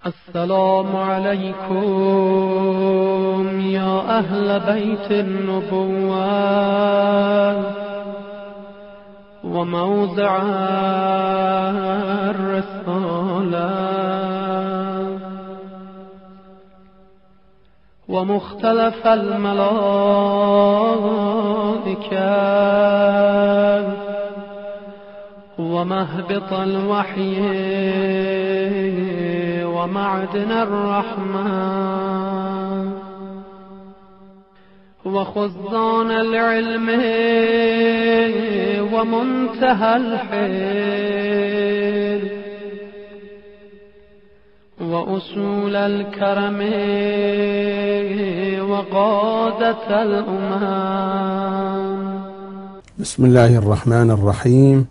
السلام عليكم يا أهل بيت النبوة وموضع الرسالة ومختلف الملائكة ومهبط الوحي ومعدن الرحمة وخزان العلم ومنتهى الحيل وأصول الكرم وقادة الأمم. بسم الله الرحمن الرحيم.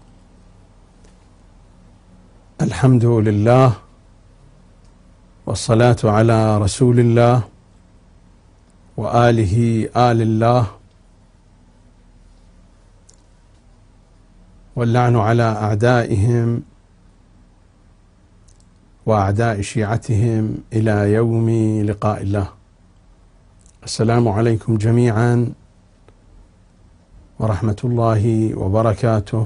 الحمد لله والصلاة على رسول الله وآله آل الله، واللعن على أعدائهم وأعداء شيعتهم إلى يوم لقاء الله. السلام عليكم جميعا ورحمة الله وبركاته.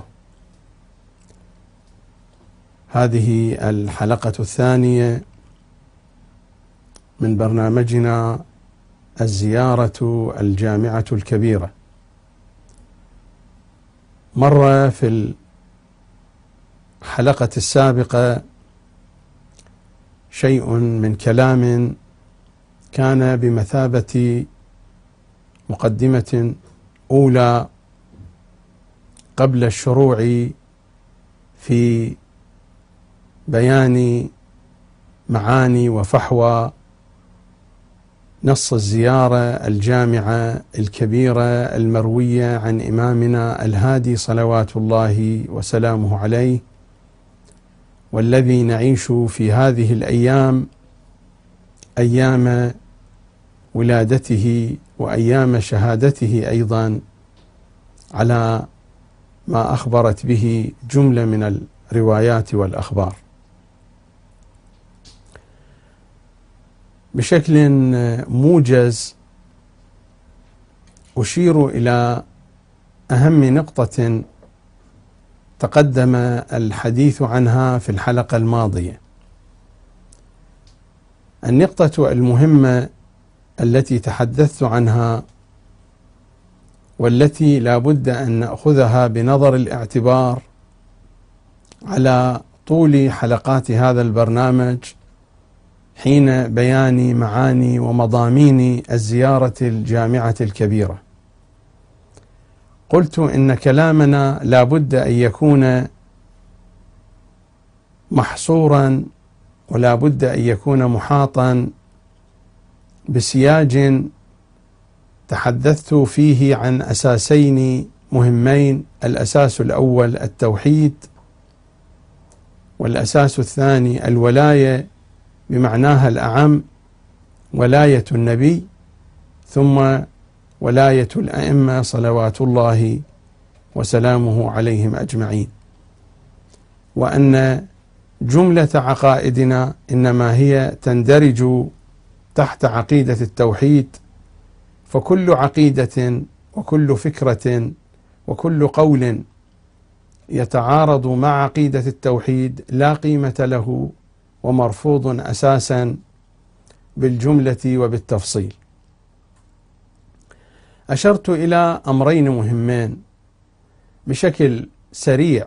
هذه الحلقة الثانية من برنامجنا الزيارة الجامعة الكبيرة. مر في الحلقة السابقة شيء من كلام كان بمثابة مقدمة أولى قبل الشروع في بيان معاني وفحوى نص الزيارة الجامعة الكبيرة المروية عن إمامنا الهادي صلوات الله وسلامه عليه، والذي نعيش في هذه الأيام أيام ولادته وأيام شهادته أيضا على ما أخبرت به جملة من الروايات والأخبار. بشكل موجز أشير إلى أهم نقطة تقدم الحديث عنها في الحلقة الماضية. النقطة المهمة التي تحدثت عنها والتي لا بد أن نأخذها بنظر الاعتبار على طول حلقات هذا البرنامج حين بيان معاني ومضامين الزيارة الجامعة الكبيرة. قلت إن كلامنا لا بد أن يكون محصورا ولا بد أن يكون محاطا بسياج تحدثت فيه عن أساسين مهمين: الأساس الأول التوحيد، والأساس الثاني الولاية بمعناها الأعم، ولاية النبي ثم ولاية الأئمة صلوات الله وسلامه عليهم أجمعين، وأن جملة عقائدنا إنما هي تندرج تحت عقيدة التوحيد، فكل عقيدة وكل فكرة وكل قول يتعارض مع عقيدة التوحيد لا قيمة له ومرفوض أساسا بالجملة وبالتفصيل. أشرت إلى أمرين مهمين بشكل سريع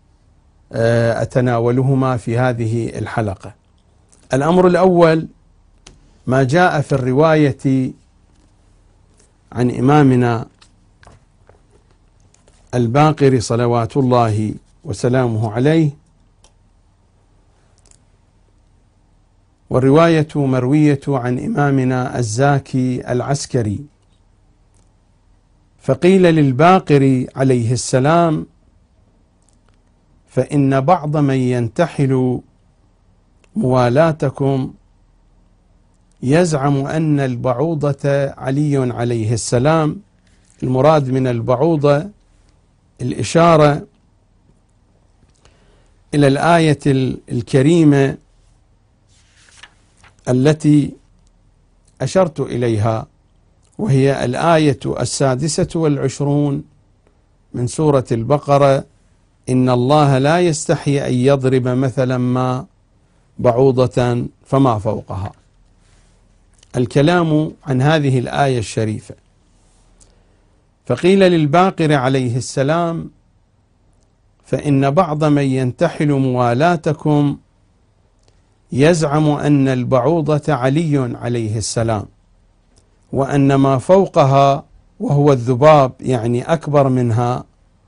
أتناولهما في هذه الحلقة. الأمر الأول ما جاء في الرواية عن إمامنا الباقر صلوات الله وسلامه عليه، والرواية مروية عن إمامنا الزاكي العسكري. فقيل للباقر عليه السلام: فإن بعض من ينتحل موالاتكم يزعم أن البعوضة علي عليه السلام. المراد من البعوضة الإشارة إلى الآية الكريمة التي أشرت إليها، وهي الآية 26 من سورة البقرة: إن الله لا يستحي أن يضرب مثلا ما بعوضة فما فوقها. الكلام عن هذه الآية الشريفة. فقيل للباقر عليه السلام: فإن بعض من ينتحل موالاتكم يزعم أن البعوضة علي عليه السلام، وأن ما فوقها وهو الذباب يعني أكبر منها،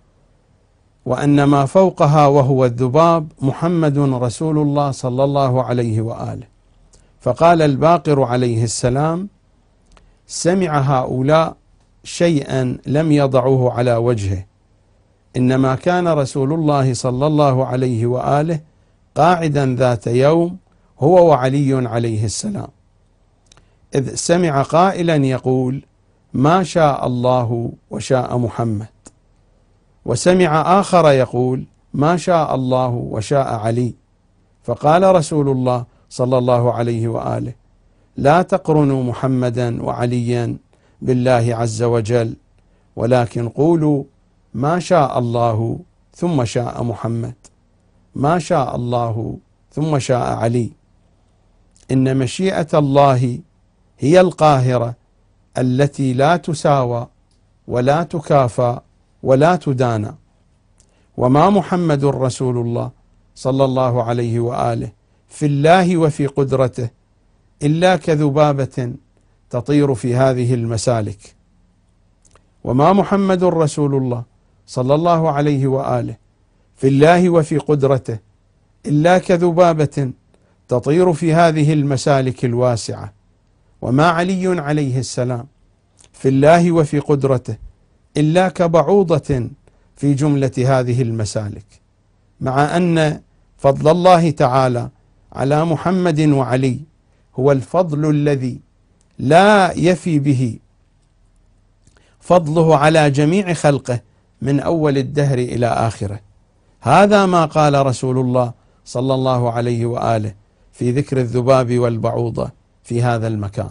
وأن ما فوقها وهو الذباب محمد رسول الله صلى الله عليه وآله. فقال الباقر عليه السلام: سمع هؤلاء شيئا لم يضعوه على وجهه، إنما كان رسول الله صلى الله عليه وآله قاعدا ذات يوم هو وعلي عليه السلام، إذ سمع قائلا يقول: ما شاء الله وشاء محمد، وسمع آخر يقول: ما شاء الله وشاء علي. فقال رسول الله صلى الله عليه وآله: لا تقرنوا محمدا وعليا بالله عز وجل، ولكن قولوا ما شاء الله ثم شاء محمد، ما شاء الله ثم شاء علي. إن مشيئة الله هي القاهرة التي لا تساوى ولا تكافى ولا تدانى، وما محمد رسول الله صلى الله عليه وآله في الله وفي قدرته إلا كذبابة تطير في هذه المسالك. وما محمد رسول الله صلى الله عليه وآله في الله وفي قدرته إلا كذبابة تطير في هذه المسالك الواسعة. وما علي عليه السلام في الله وفي قدرته إلا كبعوضة في جملة هذه المسالك، مع أن فضل الله تعالى على محمد وعلي هو الفضل الذي لا يفي به فضله على جميع خلقه من أول الدهر إلى آخره. هذا ما قال رسول الله صلى الله عليه وآله في ذكر الذباب والبعوضة في هذا المكان.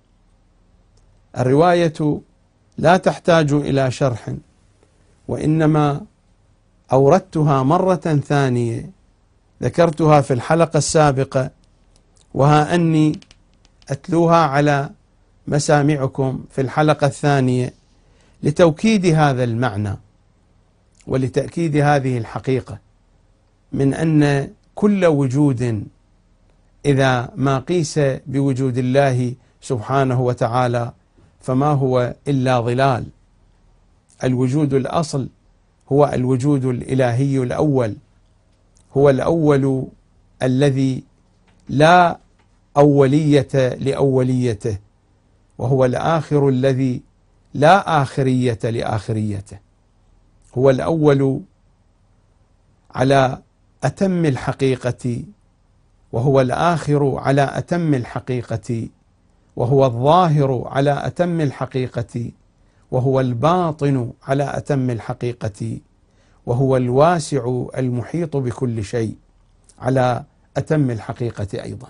الرواية لا تحتاج إلى شرح، وإنما أوردتها مرة ثانية، ذكرتها في الحلقة السابقة، وها أني أتلوها على مسامعكم في الحلقة الثانية لتوكيد هذا المعنى ولتأكيد هذه الحقيقة من أن كل وجود إذا ما قيس بوجود الله سبحانه وتعالى فما هو إلا ظلال. الوجود الأصل هو الوجود الإلهي الأول، هو الأول الذي لا أولية لأوليته، وهو الآخر الذي لا آخرية لآخريته، هو الأول على أتم الحقيقة، وهو الآخر على أتم الحقيقة، وهو الظاهر على أتم الحقيقة، وهو الباطن على أتم الحقيقة، وهو الواسع المحيط بكل شيء على أتم الحقيقة أيضا.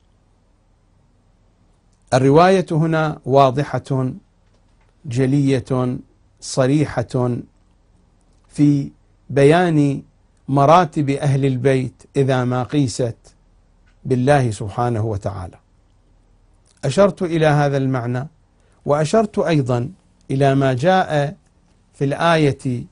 الرواية هنا واضحة جلية صريحة في بيان مراتب أهل البيت إذا ما قيست بالله سبحانه وتعالى. أشرت إلى هذا المعنى، وأشرت أيضا إلى ما جاء في الآية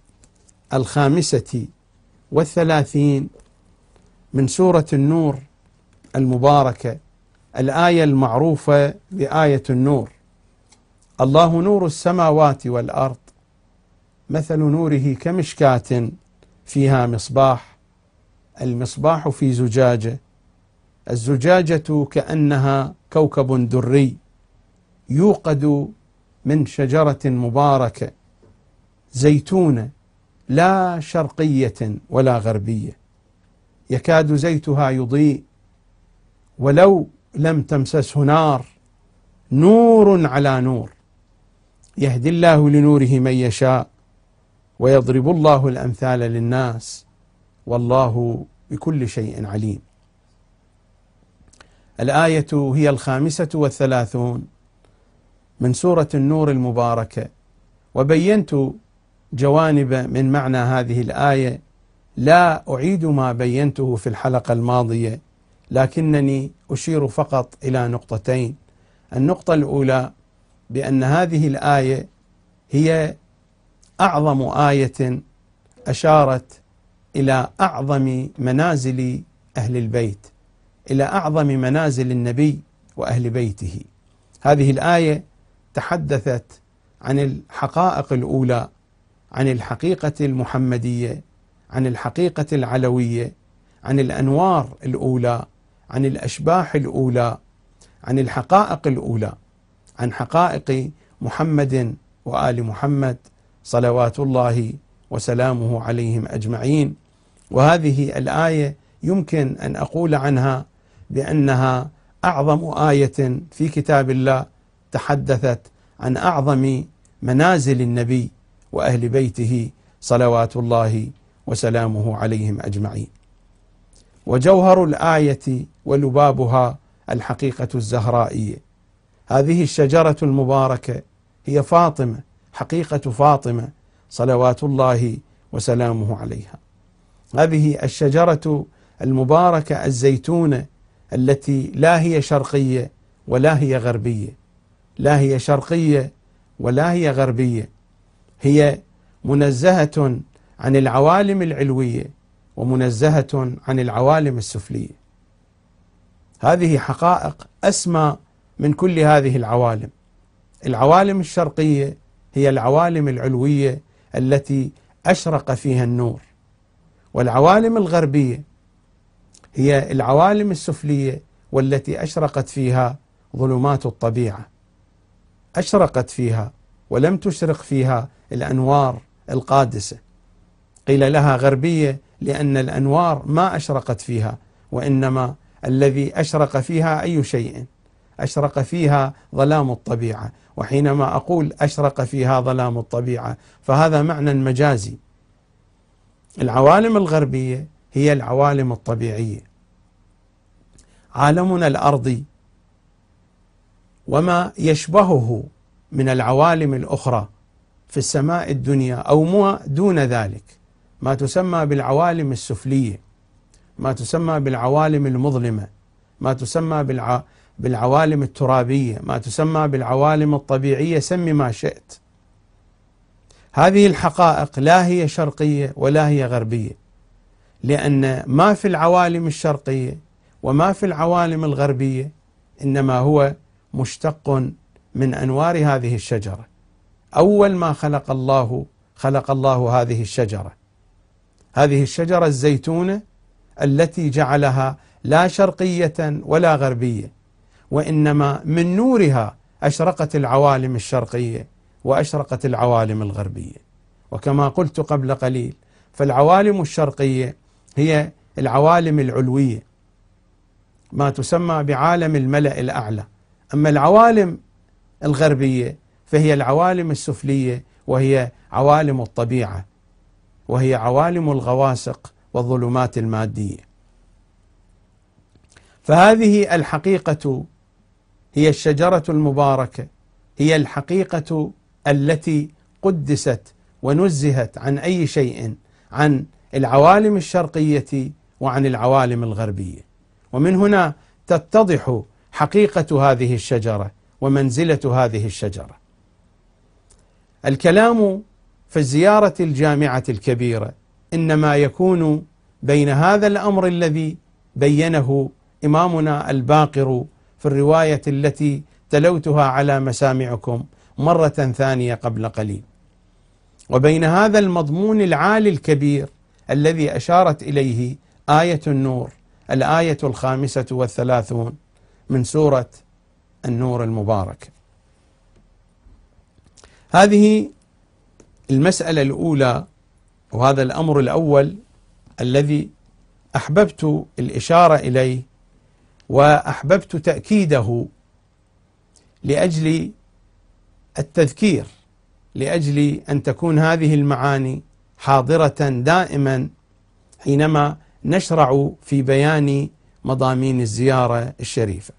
35 من سورة النور المباركة، الآية المعروفة بآية النور: الله نور السماوات والأرض مثل نوره كمشكاة فيها مصباح، المصباح في زجاجة، الزجاجة كأنها كوكب دري يوقد من شجرة مباركة زيتونة لا شرقية ولا غربية، يكاد زيتها يضيء ولو لم تمسسه نار، نور على نور، يهدي الله لنوره من يشاء ويضرب الله الأمثال للناس والله بكل شيء عليم. الآية هي 35 من سورة النور المباركة، وبينت جوانب من معنى هذه الآية لا أعيد ما بينته في الحلقة الماضية، لكنني أشير فقط إلى نقطتين. النقطة الأولى بأن هذه الآية هي أعظم آية أشارت إلى أعظم منازل أهل البيت، إلى أعظم منازل النبي وأهل بيته. هذه الآية تحدثت عن الحقائق الأولى، عن الحقيقة المحمدية، عن الحقيقة العلوية، عن الأنوار الأولى، عن الأشباح الأولى، عن الحقائق الأولى، عن حقائق محمد وآل محمد صلوات الله وسلامه عليهم أجمعين. وهذه الآية يمكن أن أقول عنها بأنها أعظم آية في كتاب الله تحدثت عن أعظم منازل النبي وأهل بيته صلوات الله وسلامه عليهم أجمعين. وجوهر الآية ولبابها الحقيقة الزهرائية. هذه الشجرة المباركة هي فاطمة، حقيقة فاطمة صلوات الله وسلامه عليها. هذه الشجرة المباركة الزيتونة التي لا هي شرقية ولا هي غربية، لا هي شرقية ولا هي غربية، هي منزهة عن العوالم العلوية ومنزهة عن العوالم السفلية. هذه حقائق أسمى من كل هذه العوالم. العوالم الشرقية هي العوالم العلوية التي أشرق فيها النور، والعوالم الغربية هي العوالم السفلية والتي أشرقت فيها ظلمات الطبيعة، أشرقت فيها ولم تشرق فيها الأنوار القادسة. قيل لها غربية لأن الأنوار ما أشرقت فيها، وإنما الذي أشرق فيها أي شيء؟ أشرق فيها ظلام الطبيعة. وحينما أقول أشرق فيها ظلام الطبيعة فهذا معنى مجازي. العوالم الغربية هي العوالم الطبيعية. عالمنا الأرضي وما يشبهه من العوالم الأخرى في السماء الدنيا أو ما دون ذلك، ما تسمى بالعوالم السفلية، ما تسمى بالعوالم المظلمة، ما تسمى بالعوالم الترابية، ما تسمى بالعوالم الطبيعية، سم ما شئت. هذه الحقائق لا هي شرقية ولا هي غربية، لأن ما في العوالم الشرقية وما في العوالم الغربية إنما هو مشتق من أنوار هذه الشجرة. أول ما خلق الله هذه الشجرة، هذه الشجرة الزيتونة التي جعلها لا شرقية ولا غربية، وإنما من نورها أشرقت العوالم الشرقية وأشرقت العوالم الغربية. وكما قلت قبل قليل فالعوالم الشرقية هي العوالم العلوية، ما تسمى بعالم الملأ الأعلى. أما العوالم الغربية فهي العوالم السفلية، وهي عوالم الطبيعة، وهي عوالم الغواسق والظلمات المادية. فهذه الحقيقة هي الشجرة المباركة، هي الحقيقة التي قدست ونزهت عن أي شيء، عن العوالم الشرقية وعن العوالم الغربية. ومن هنا تتضح حقيقة هذه الشجرة ومنزلة هذه الشجرة. الكلام في الزيارة الجامعة الكبيرة إنما يكون بين هذا الأمر الذي بينه إمامنا الباقر في الرواية التي تلوتها على مسامعكم مرة ثانية قبل قليل، وبين هذا المضمون العالي الكبير الذي أشارت إليه آية النور، الآية 35 من سورة النور المباركة. هذه المسألة الأولى، وهذا الأمر الأول الذي أحببت الإشارة إليه وأحببت تأكيده لأجل التذكير، لأجل أن تكون هذه المعاني حاضرة دائما حينما نشرع في بيان مضامين الزيارة الشريفة.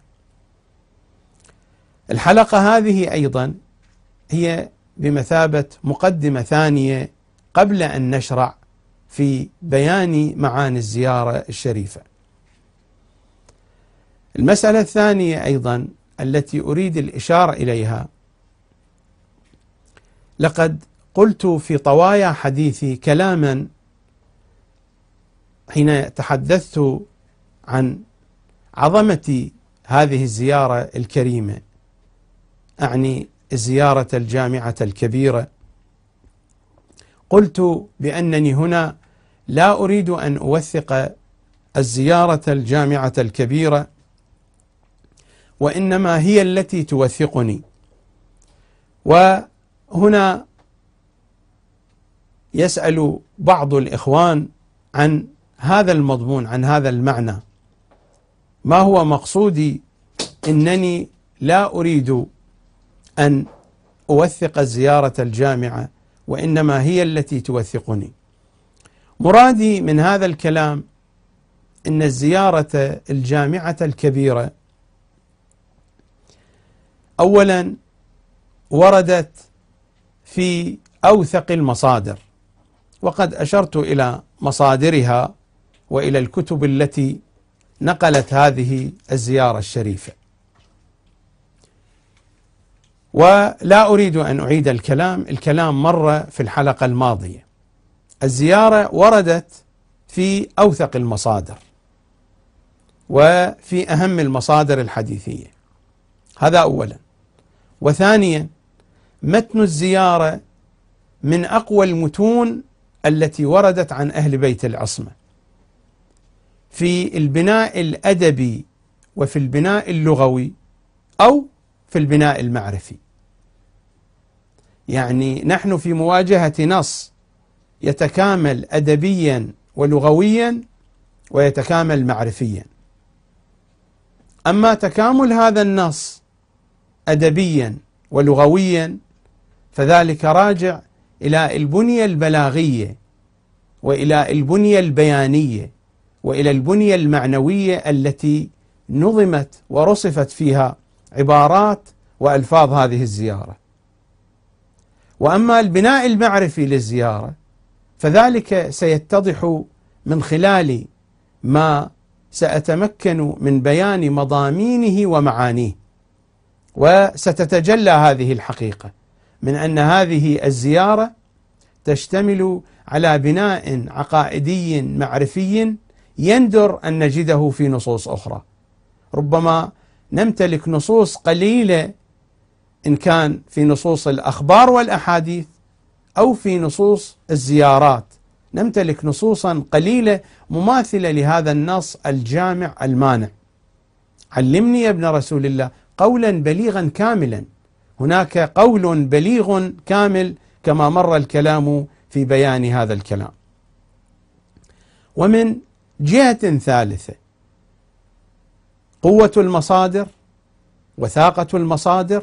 الحلقة هذه أيضا هي بمثابة مقدمة ثانية قبل أن نشرع في بيان معاني الزيارة الشريفة. المسألة الثانية أيضا التي أريد الإشارة إليها، لقد قلت في طوايا حديثي كلاما حين تحدثت عن عظمة هذه الزيارة الكريمة، أعني الزيارة الجامعة الكبيرة. قلت بأنني هنا لا أريد أن أوثق الزيارة الجامعة الكبيرة، وإنما هي التي توثقني. وهنا يسأل بعض الإخوان عن هذا المضمون، عن هذا المعنى. ما هو مقصودي؟ إنني لا أريد أن أوثق الزيارة الجامعة، وإنما هي التي توثقني. مرادي من هذا الكلام إن الزيارة الجامعة الكبيرة أولا وردت في أوثق المصادر، وقد أشرت إلى مصادرها وإلى الكتب التي نقلت هذه الزيارة الشريفة، ولا أريد أن أعيد الكلام مر في الحلقة الماضية. الزيارة وردت في أوثق المصادر وفي أهم المصادر الحديثية، هذا أولا. وثانيا، متن الزيارة من أقوى المتون التي وردت عن أهل بيت العصمة في البناء الأدبي وفي البناء اللغوي أو في البناء المعرفي. يعني نحن في مواجهة نص يتكامل أدبيا ولغويا ويتكامل معرفيا. أما تكامل هذا النص أدبيا ولغويا فذلك راجع إلى البنية البلاغية وإلى البنية البيانية وإلى البنية المعنوية التي نظمت ورصفت فيها عبارات وألفاظ هذه الزيارة. وأما البناء المعرفي للزيارة فذلك سيتضح من خلال ما سأتمكن من بيان مضامينه ومعانيه، وستتجلى هذه الحقيقة من أن هذه الزيارة تشتمل على بناء عقائدي معرفي يندر أن نجده في نصوص أخرى. ربما نمتلك نصوص قليلة إن كان في نصوص الأخبار والأحاديث أو في نصوص الزيارات، نمتلك نصوصا قليلة مماثلة لهذا النص الجامع المانع. علمني يا ابن رسول الله قولا بليغا كاملا. هناك قول بليغ كامل كما مر الكلام في بيان هذا الكلام. ومن جهة ثالثة، قوة المصادر، وثاقة المصادر،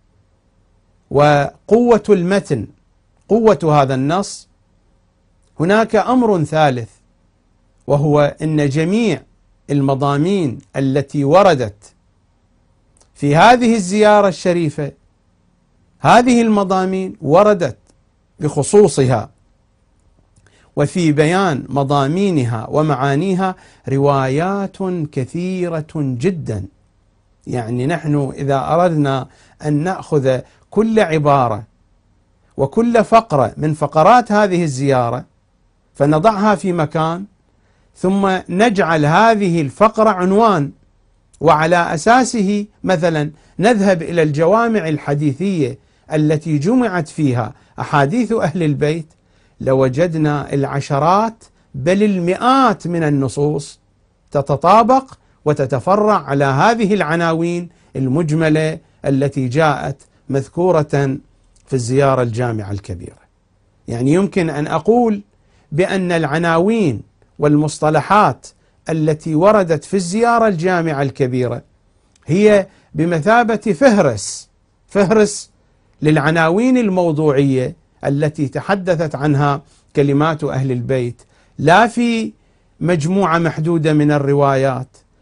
وقوة المتن، قوة هذا النص. هناك أمر ثالث، وهو أن جميع المضامين التي وردت في هذه الزيارة الشريفة، هذه المضامين وردت بخصوصها، وفي بيان مضامينها ومعانيها روايات كثيرة جدا. يعني نحن إذا أردنا أن نأخذ كل عبارة وكل فقرة من فقرات هذه الزيارة فنضعها في مكان، ثم نجعل هذه الفقرة عنوان، وعلى أساسه مثلا نذهب إلى الجوامع الحديثية التي جمعت فيها أحاديث أهل البيت، لوجدنا العشرات بل المئات من النصوص تتطابق وتتفرع على هذه العناوين المجملة التي جاءت مذكورة في الزيارة الجامعة الكبيرة. يعني يمكن أن أقول بأن العناوين والمصطلحات التي وردت في الزيارة الجامعة الكبيرة هي بمثابة فهرس للعناوين الموضوعية التي تحدثت عنها كلمات أهل البيت، لا في مجموعة محدودة من الروايات،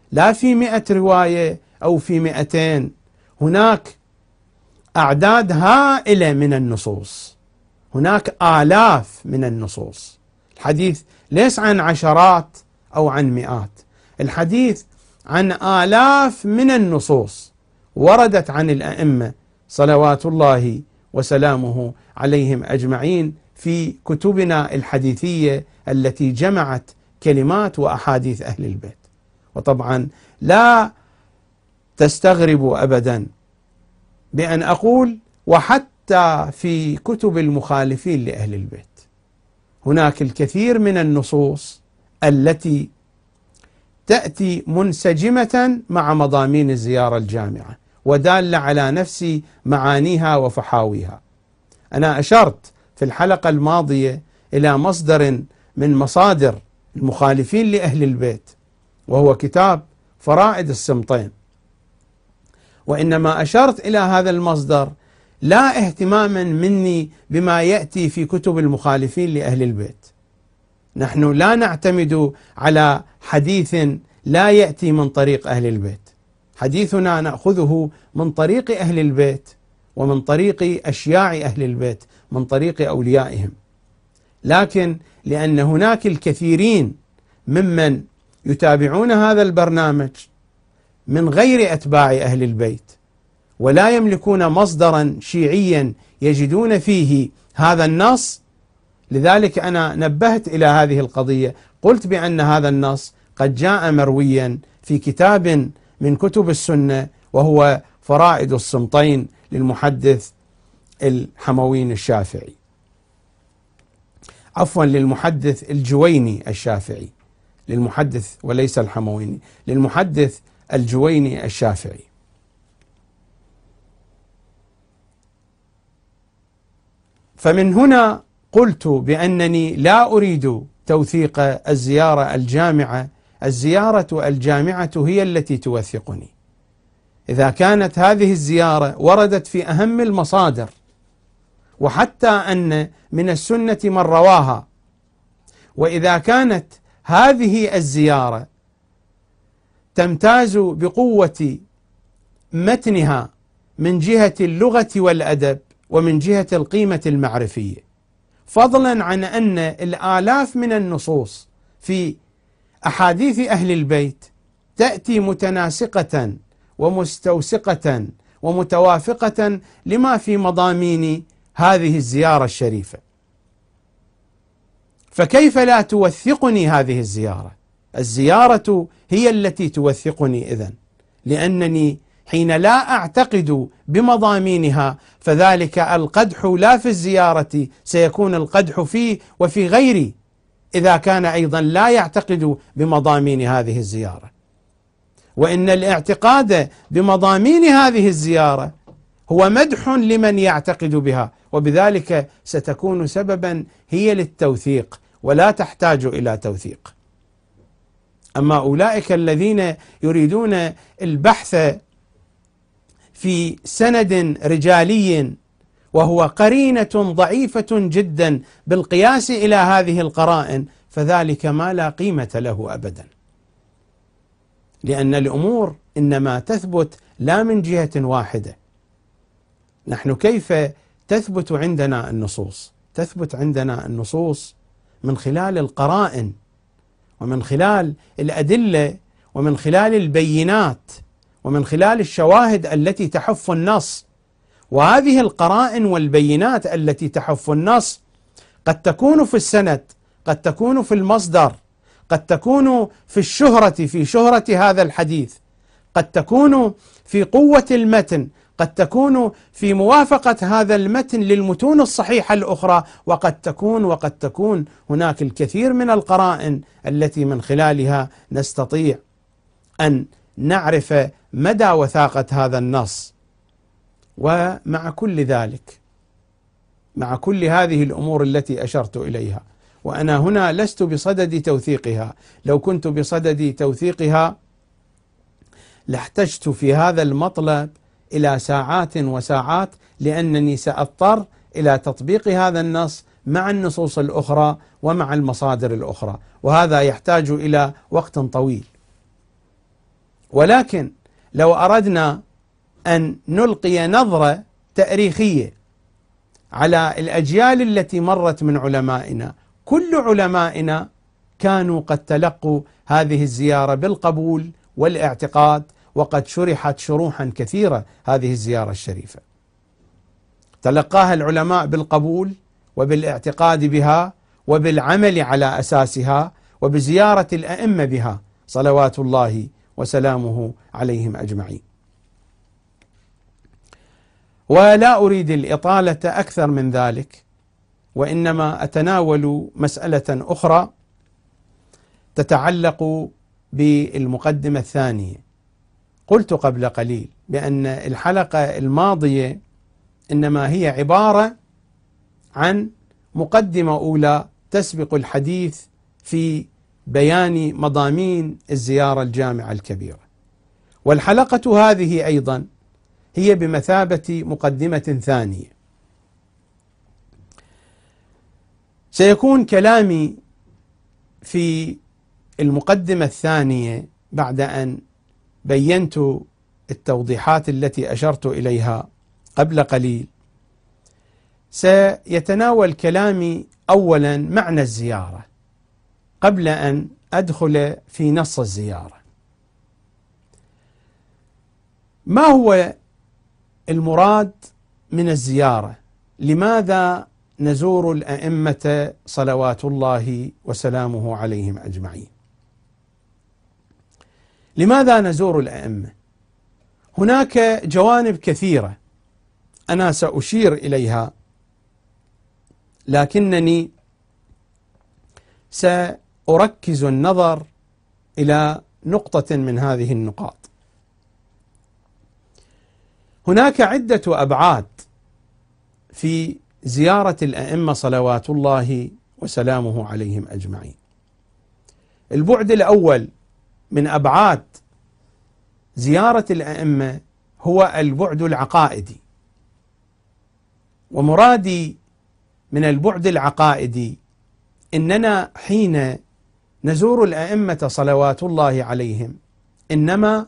لا في 100 رواية أو في 200، هناك أعداد هائلة من النصوص، هناك آلاف من النصوص. الحديث ليس عن عشرات أو عن مئات، الحديث عن آلاف من النصوص وردت عن الأئمة صلوات الله وسلامه عليهم أجمعين في كتبنا الحديثية التي جمعت كلمات وأحاديث أهل البيت. وطبعا لا تستغربوا أبدا بأن أقول وحتى في كتب المخالفين لأهل البيت هناك الكثير من النصوص التي تأتي منسجمة مع مضامين الزيارة الجامعة ودالة على نفس معانيها وفحاويها. أنا أشرت في الحلقة الماضية إلى مصدر من مصادر المخالفين لأهل البيت وهو كتاب فرائد السمطين، وإنما أشرت إلى هذا المصدر لا اهتماما مني بما يأتي في كتب المخالفين لأهل البيت. نحن لا نعتمد على حديث لا يأتي من طريق أهل البيت، حديثنا نأخذه من طريق أهل البيت ومن طريق أشياع أهل البيت، من طريق أوليائهم. لكن لأن هناك الكثيرين ممن يتابعون هذا البرنامج من غير أتباع أهل البيت ولا يملكون مصدرا شيعيا يجدون فيه هذا النص، لذلك أنا نبهت إلى هذه القضية، قلت بأن هذا النص قد جاء مرويا في كتاب من كتب السنة وهو فرائد السمطين للمحدث الحموين الشافعي، عفوا للمحدث الجويني الشافعي، للمحدث وليس الحمويني، للمحدث الجويني الشافعي. فمن هنا قلت بأنني لا أريد توثيق الزيارة الجامعة، الزيارة الجامعة هي التي توثقني. إذا كانت هذه الزيارة وردت في أهم المصادر وحتى أن من السنة من رواها، وإذا كانت هذه الزيارة تمتاز بقوة متنها من جهة اللغة والأدب ومن جهة القيمة المعرفية، فضلا عن أن الآلاف من النصوص في أحاديث أهل البيت تأتي متناسقة ومستوثقة ومتوافقة لما في مضامين هذه الزيارة الشريفة، فكيف لا توثقني هذه الزيارة؟ الزيارة هي التي توثقني إذن، لأنني حين لا أعتقد بمضامينها فذلك القدح لا في الزيارة، سيكون القدح فيه وفي غيري إذا كان أيضا لا يعتقد بمضامين هذه الزيارة. وإن الاعتقاد بمضامين هذه الزيارة هو مدح لمن يعتقد بها، وبذلك ستكون سببا هي للتوثيق ولا تحتاج إلى توثيق. أما أولئك الذين يريدون البحث في سند رجالي وهو قرينة ضعيفة جدا بالقياس إلى هذه القرائن، فذلك ما لا قيمة له أبدا، لأن الأمور إنما تثبت لا من جهة واحدة. نحن كيف تثبت عندنا النصوص؟ تثبت عندنا النصوص من خلال القرائن ومن خلال الأدلة ومن خلال البينات ومن خلال الشواهد التي تحف النص. وهذه القرائن والبينات التي تحف النص قد تكون في السند، قد تكون في المصدر، قد تكون في الشهرة، في شهرة هذا الحديث، قد تكون في قوة المتن، قد تكون في موافقة هذا المتن للمتون الصحيحة الأخرى، وقد تكون هناك الكثير من القرائن التي من خلالها نستطيع أن نعرف مدى وثاقة هذا النص. ومع كل ذلك، مع كل هذه الأمور التي أشرت إليها، وأنا هنا لست بصدد توثيقها، لو كنت بصدد توثيقها لاحتجت في هذا المطلب إلى ساعات وساعات، لأنني سأضطر إلى تطبيق هذا النص مع النصوص الأخرى ومع المصادر الأخرى، وهذا يحتاج إلى وقت طويل. ولكن لو أردنا أن نلقي نظرة تاريخية على الأجيال التي مرت من علمائنا، كل علمائنا كانوا قد تلقوا هذه الزيارة بالقبول والاعتقاد، وقد شرحت شروحا كثيرة هذه الزيارة الشريفة، تلقاها العلماء بالقبول وبالاعتقاد بها وبالعمل على أساسها وبزيارة الأئمة بها صلوات الله وسلامه عليهم أجمعين. ولا أريد الإطالة أكثر من ذلك، وإنما أتناول مسألة أخرى تتعلق بالمقدمة الثانية. قلت قبل قليل بأن الحلقة الماضية إنما هي عبارة عن مقدمة أولى تسبق الحديث في بيان مضامين الزيارة الجامعة الكبيرة، والحلقة هذه أيضا هي بمثابة مقدمة ثانية. سيكون كلامي في المقدمة الثانية بعد أن بينت التوضيحات التي أشرت إليها قبل قليل. سيتناول كلامي أولا معنى الزيارة قبل أن أدخل في نص الزيارة. ما هو المراد من الزيارة؟ لماذا نزور الأئمة صلوات الله وسلامه عليهم أجمعين؟ لماذا نزور الأئمة؟ هناك جوانب كثيرة أنا سأشير إليها، لكنني سأركز النظر إلى نقطة من هذه النقاط. هناك عدة أبعاد في زيارة الأئمة صلوات الله وسلامه عليهم أجمعين. البعد الأول من أبعاد زيارة الأئمة هو البعد العقائدي، ومرادي من البعد العقائدي إننا حين نزور الأئمة صلوات الله عليهم إنما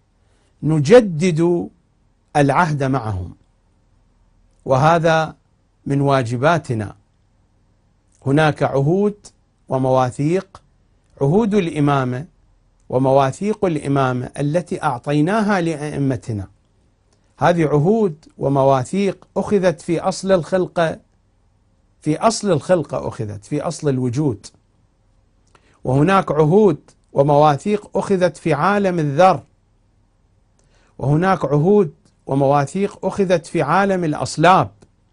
نجدد العهد معهم، وهذا من واجباتنا. هناك عهود ومواثيق، عهود الإمامة ومواثيق الإمامة التي أعطيناها لأئمتنا. هذه عهود ومواثيق أخذت في أصل الخلقة، أخذت في أصل الوجود. وهناك عهود ومواثيق أخذت في عالم الذر، وهناك عهود ومواثيق أخذت في عالم الأصلاب،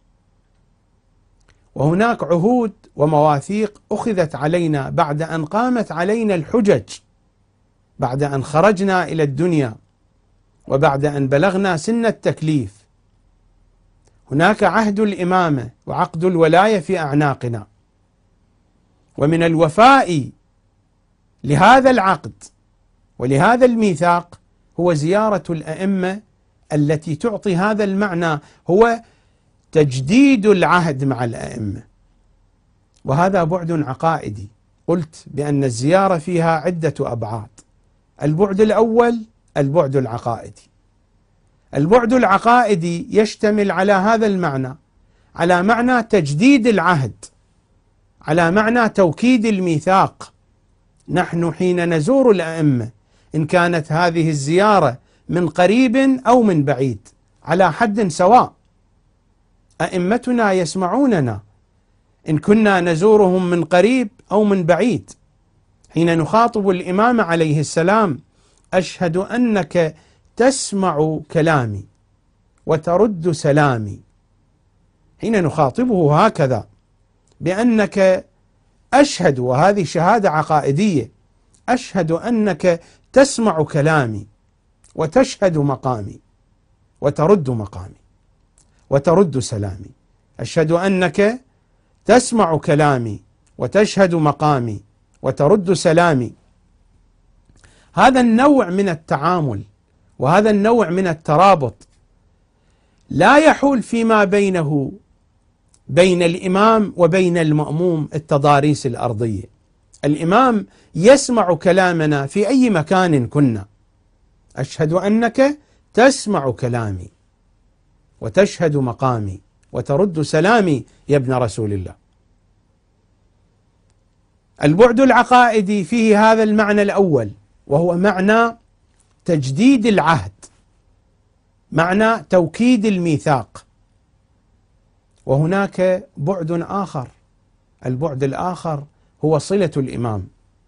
وهناك عهود ومواثيق أخذت علينا بعد أن قامت علينا الحجج، بعد أن خرجنا إلى الدنيا وبعد أن بلغنا سن التكليف. هناك عهد الإمامة وعقد الولاية في أعناقنا، ومن الوفاء لهذا العقد ولهذا الميثاق هو زيارة الأئمة التي تعطي هذا المعنى، هو تجديد العهد مع الأئمة. وهذا بعد عقائدي، قلت بأن الزيارة فيها عدة أبعاد. البعد الأول البعد العقائدي. البعد العقائدي يشتمل على هذا المعنى، على معنى تجديد العهد، على معنى توكيد الميثاق. نحن حين نزور الأئمة إن كانت هذه الزيارة من قريب أو من بعيد على حد سواء، أئمتنا يسمعوننا إن كنا نزورهم من قريب أو من بعيد. حين نخاطب الإمام عليه السلام: أشهد أنك تسمع كلامي وترد سلامي. حين نخاطبه هكذا بأنك أشهد، وهذه شهادة عقائدية، أشهد أنك تسمع كلامي وتشهد مقامي وترد مقامي وترد سلامي. أشهد أنك تسمع كلامي وتشهد مقامي وترد سلامي. هذا النوع من التعامل وهذا النوع من الترابط لا يحول فيما بين الإمام وبين المأموم التضاريس الأرضية. الإمام يسمع كلامنا في أي مكان كنا، أشهد أنك تسمع كلامي وتشهد مقامي وترد سلامي يا ابن رسول الله. البعد العقائدي فيه هذا المعنى الأول، وهو معنى تجديد العهد، معنى توكيد الميثاق. وهناك بعد آخر، البعد الآخر هو صلة الإمام.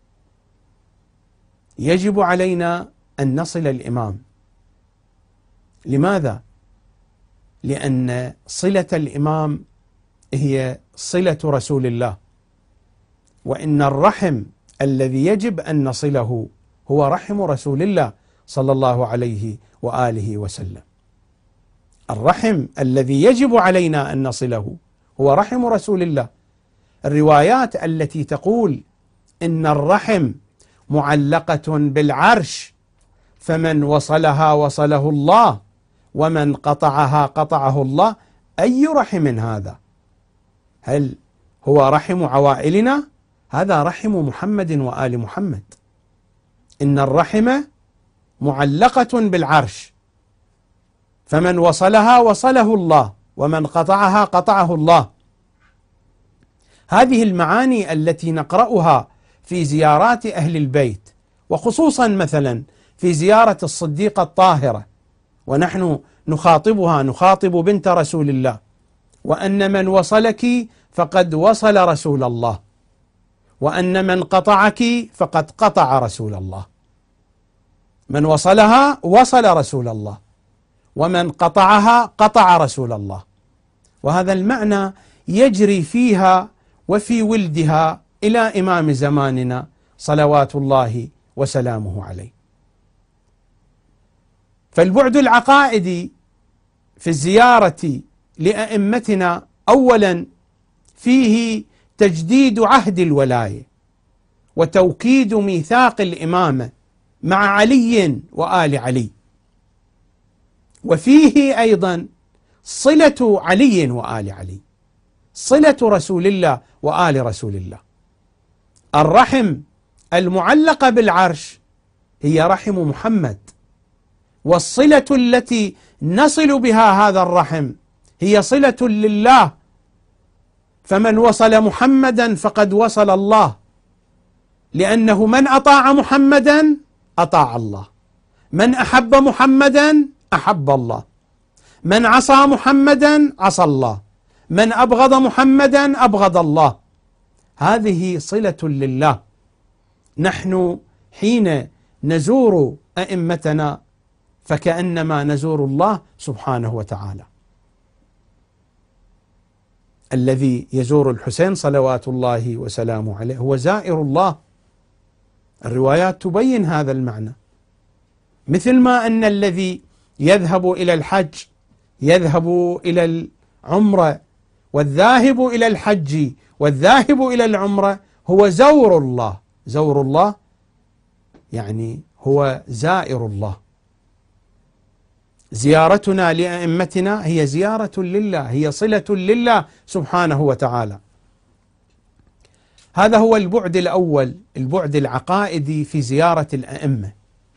يجب علينا أن نصل الإمام. لماذا؟ لأن صلة الإمام هي صلة رسول الله، وإن الرحم الذي يجب أن نصله هو رحم رسول الله صلى الله عليه وآله وسلم. الرحم الذي يجب علينا أن نصله هو رحم رسول الله. الروايات التي تقول إن الرحم معلقة بالعرش فمن وصلها وصله الله ومن قطعها قطعه الله، أي رحم هذا؟ هل هو رحم عوائلنا؟ هذا رحم محمد وآل محمد. إن الرحم معلقة بالعرش فمن وصلها وصله الله ومن قطعها قطعه الله. هذه المعاني التي نقرأها في زيارات أهل البيت، وخصوصا مثلا في زيارة الصديقة الطاهرة ونحن نخاطبها، نخاطب بنت رسول الله، وأن من وصلك فقد وصل رسول الله، وأن من قطعك فقد قطع رسول الله. من وصلها وصل رسول الله، ومن قطعها قطع رسول الله. وهذا المعنى يجري فيها وفي ولدها إلى إمام زماننا صلوات الله وسلامه عليه. فالبعد العقائدي في الزيارة لأئمتنا أولا فيه تجديد عهد الولاية وتوكيد ميثاق الإمامة مع علي وآل علي، وفيه أيضا صلة علي وآل علي، صلة رسول الله وآل رسول الله. الرحم المعلقة بالعرش هي رحم محمد، والصلة التي نصل بها هذا الرحم هي صلة لله. فمن وصل محمدا فقد وصل الله، لأنه من أطاع محمدا أطاع الله، من أحب محمدا أحب الله، من عصى محمدا عصى الله، من أبغض محمدا أبغض الله. هذه صلة لله. نحن حين نزور أئمتنا فكأنما نزور الله سبحانه وتعالى. الذي يزور الحسين صلوات الله وسلامه عليه هو زائر الله. الروايات تبين هذا المعنى، مثل ما أن الذي يذهب إلى الحج يذهب إلى العمرة، والذاهب إلى الحج والذاهب إلى العمرة هو زور الله. زور الله يعني هو زائر الله. زيارتنا لأئمتنا هي زيارة لله، هي صلة لله سبحانه وتعالى. هذا هو البعد الأول، البعد العقائدي في زيارة الأئمة.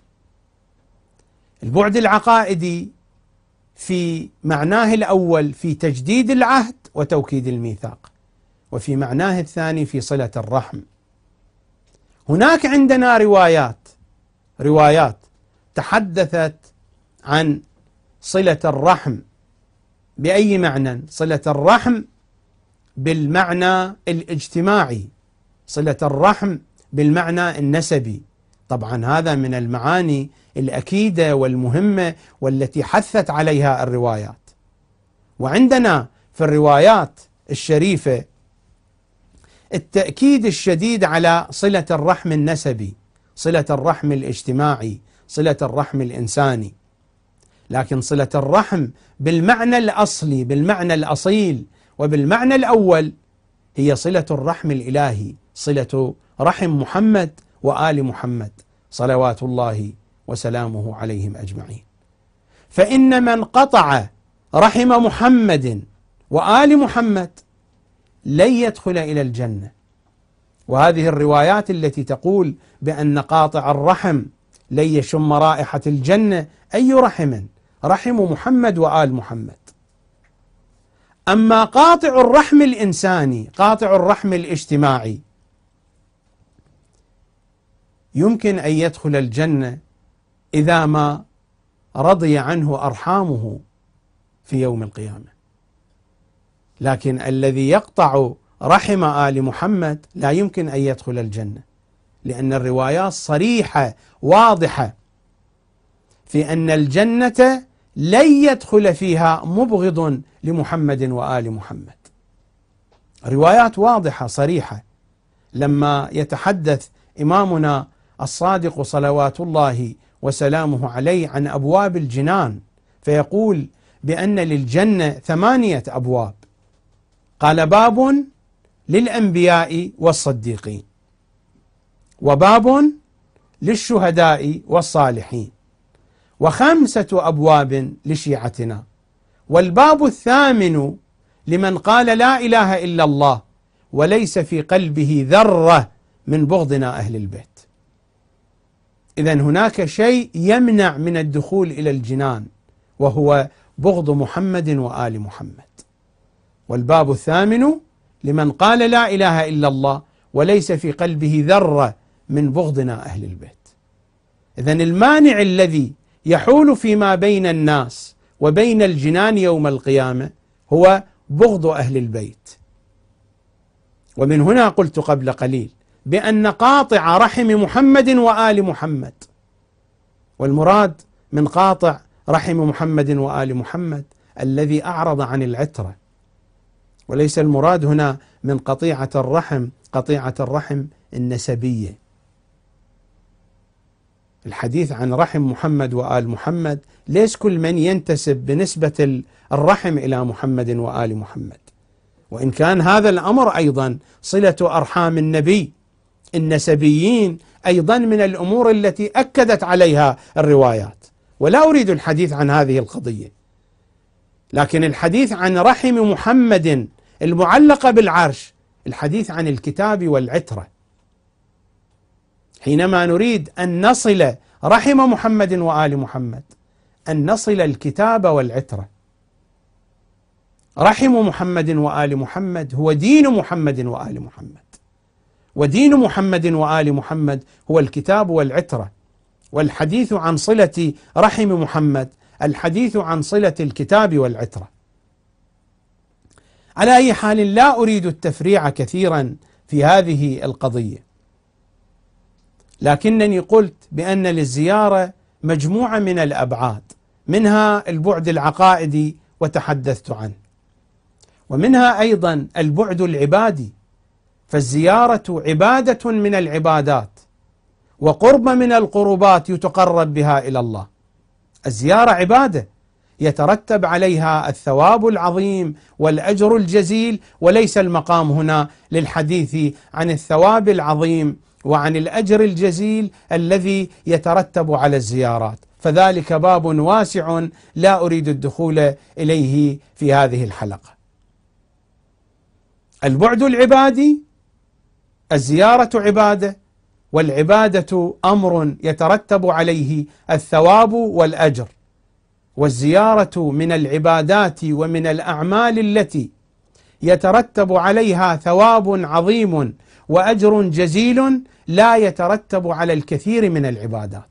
البعد العقائدي في معناه الأول في تجديد العهد وتوكيد الميثاق، وفي معناه الثاني في صلة الرحم. هناك عندنا روايات تحدثت عن صلة الرحم. بأي معنى؟ صلة الرحم بالمعنى الاجتماعي، صلة الرحم بالمعنى النسبي. طبعا هذا من المعاني الأكيدة والمهمة والتي حثت عليها الروايات. وعندنا في الروايات الشريفة التأكيد الشديد على صلة الرحم النسبي، صلة الرحم الاجتماعي، صلة الرحم الإنساني. لكن صلة الرحم بالمعنى الأصلي، بالمعنى الأصيل وبالمعنى الأول هي صلة الرحم الإلهي، صلة رحم محمد وآل محمد صلوات الله وسلامه عليهم أجمعين. فإن من قطع رحم محمد وآل محمد لن يدخل إلى الجنة. وهذه الروايات التي تقول بأن قاطع الرحم لن يشم رائحة الجنة أي رحم؟ رحم محمد وآل محمد. أما قاطع الرحم الإنساني، قاطع الرحم الاجتماعي، يمكن أن يدخل الجنة إذا ما رضي عنه أرحامه في يوم القيامة، لكن الذي يقطع رحم آل محمد لا يمكن أن يدخل الجنة، لأن الروايات صريحة واضحة في أن الجنة لن يدخل فيها مبغض لمحمد وآل محمد. روايات واضحة صريحة. لما يتحدث إمامنا الصادق صلوات الله وسلامه عليه عن أبواب الجنان فيقول بأن للجنة 8 أبواب، قال: باب للأنبياء والصديقين، وباب للشهداء والصالحين، و5 أبواب لشيعتنا، والباب 8 لمن قال لا إله إلا الله وليس في قلبه ذرة من بغضنا أهل البيت. إذن هناك شيء يمنع من الدخول إلى الجنان، وهو بغض محمد وآل محمد. والباب 8 لمن قال لا إله إلا الله وليس في قلبه ذرة من بغضنا أهل البيت. إذن المانع الذي يحول فيما بين الناس وبين الجنان يوم القيامة هو بغض أهل البيت. ومن هنا قلت قبل قليل بأن قاطع رحم محمد وآل محمد، والمراد من قاطع رحم محمد وآل محمد الذي أعرض عن العترة، وليس المراد هنا من قطيعة الرحم النسبية. الحديث عن رحم محمد وآل محمد ليس كل من ينتسب بنسبة الرحم إلى محمد وآل محمد، وإن كان هذا الأمر أيضا صلة أرحام النبي النسبيين أيضا من الأمور التي أكدت عليها الروايات، ولا أريد الحديث عن هذه القضية، لكن الحديث عن رحم محمد المعلقة بالعرش الحديث عن الكتاب والعترة. حينما نريد أن نصل رحم محمد وآل محمد أن نصل الكتاب والعترة. رحم محمد وآل محمد هو دين محمد وآل محمد، ودين محمد وآل محمد هو الكتاب والعترة. والحديث عن صلة رحم محمد الحديث عن صلة الكتاب والعترة. على أي حال لا أريد التفريع كثيرا في هذه القضية، لكنني قلت بأن للزيارة مجموعة من الأبعاد، منها البعد العقائدي وتحدثت عنه، ومنها أيضا البعد العبادي، فالزيارة عبادة من العبادات وقرب من القربات يتقرب بها إلى الله. الزيارة عبادة يترتب عليها الثواب العظيم والأجر الجزيل، وليس المقام هنا للحديث عن الثواب العظيم وعن الأجر الجزيل الذي يترتب على الزيارات، فذلك باب واسع لا أريد الدخول إليه في هذه الحلقة. البعد العبادي، الزيارة عبادة، والعبادة أمر يترتب عليه الثواب والأجر، والزيارة من العبادات ومن الأعمال التي يترتب عليها ثواب عظيم وأجر جزيل لا يترتب على الكثير من العبادات.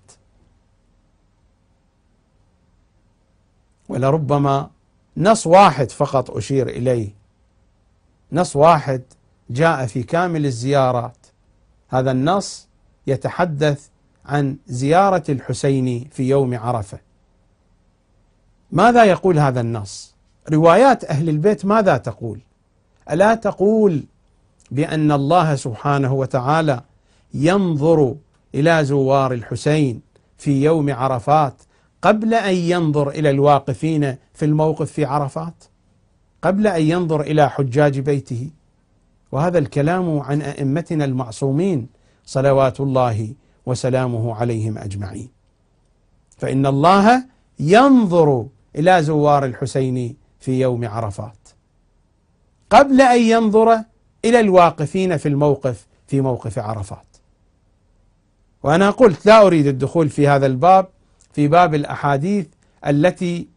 ولربما نص واحد فقط أشير إليه، نص واحد جاء في كامل الزيارات، هذا النص يتحدث عن زيارة الحسين في يوم عرفة. ماذا يقول هذا النص؟ روايات أهل البيت ماذا تقول؟ ألا تقول بأن الله سبحانه وتعالى ينظر إلى زوار الحسين في يوم عرفات قبل أن ينظر إلى الواقفين في الموقف في عرفات، قبل أن ينظر إلى حجاج بيته؟ وهذا الكلام عن أئمتنا المعصومين صلوات الله وسلامه عليهم أجمعين. فإن الله ينظر إلى زوار الحسين في يوم عرفات قبل أن ينظر إلى الواقفين في الموقف في موقف عرفات. وأنا قلت لا أريد الدخول في هذا الباب، في باب الأحاديث التي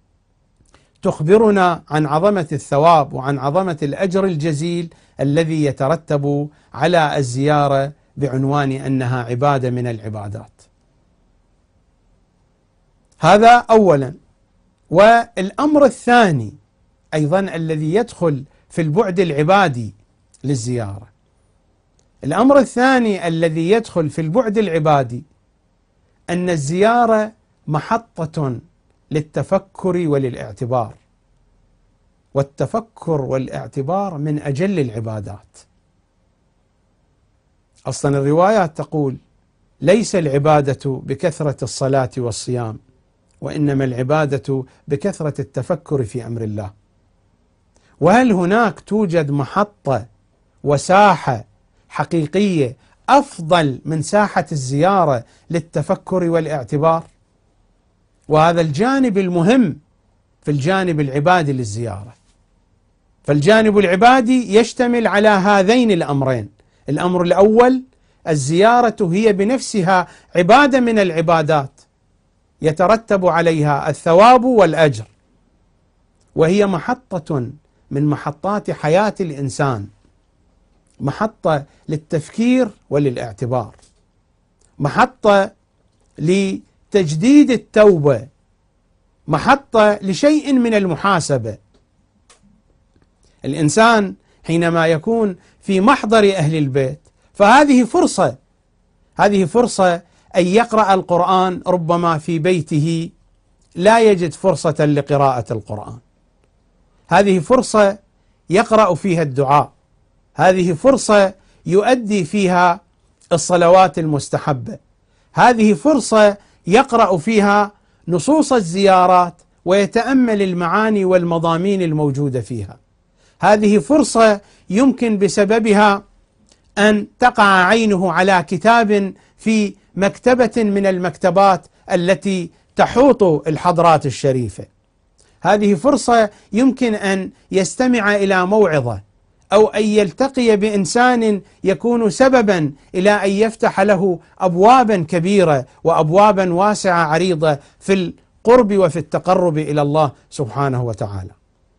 تخبرنا عن عظمة الثواب وعن عظمة الأجر الجزيل الذي يترتب على الزيارة بعنوان أنها عبادة من العبادات. هذا أولا. والأمر الثاني أيضا الذي يدخل في البعد العبادي للزيارة، الأمر الثاني الذي يدخل في البعد العبادي أن الزيارة محطة للتفكر وللاعتبار، والتفكر والاعتبار من أجل العبادات. أصلا الروايات تقول: ليس العبادة بكثرة الصلاة والصيام، وإنما العبادة بكثرة التفكر في أمر الله. وهل هناك توجد محطة وساحة حقيقية أفضل من ساحة الزيارة للتفكر والاعتبار؟ وهذا الجانب المهم في الجانب العبادي للزيارة. فالجانب العبادي يشتمل على هذين الأمرين: الأمر الأول الزيارة هي بنفسها عبادة من العبادات يترتب عليها الثواب والأجر، وهي محطة من محطات حياة الإنسان، محطة للتفكير وللاعتبار، محطة لتجديد التوبة، محطة لشيء من المحاسبة. الإنسان حينما يكون في محضر أهل البيت فهذه فرصة، هذه فرصة أن يقرأ القرآن، ربما في بيته لا يجد فرصة لقراءة القرآن، هذه فرصة يقرأ فيها الدعاء، هذه فرصة يؤدي فيها الصلوات المستحبة، هذه فرصة يقرأ فيها نصوص الزيارات ويتأمل المعاني والمضامين الموجودة فيها، هذه فرصة يمكن بسببها أن تقع عينه على كتاب في مكتبة من المكتبات التي تحوط الحضرات الشريفة، هذه فرصة يمكن أن يستمع إلى موعظة أو أن يلتقي بإنسان يكون سببا إلى أن يفتح له أبوابا كبيرة وأبوابا واسعة عريضة في القرب وفي التقرب إلى الله سبحانه وتعالى.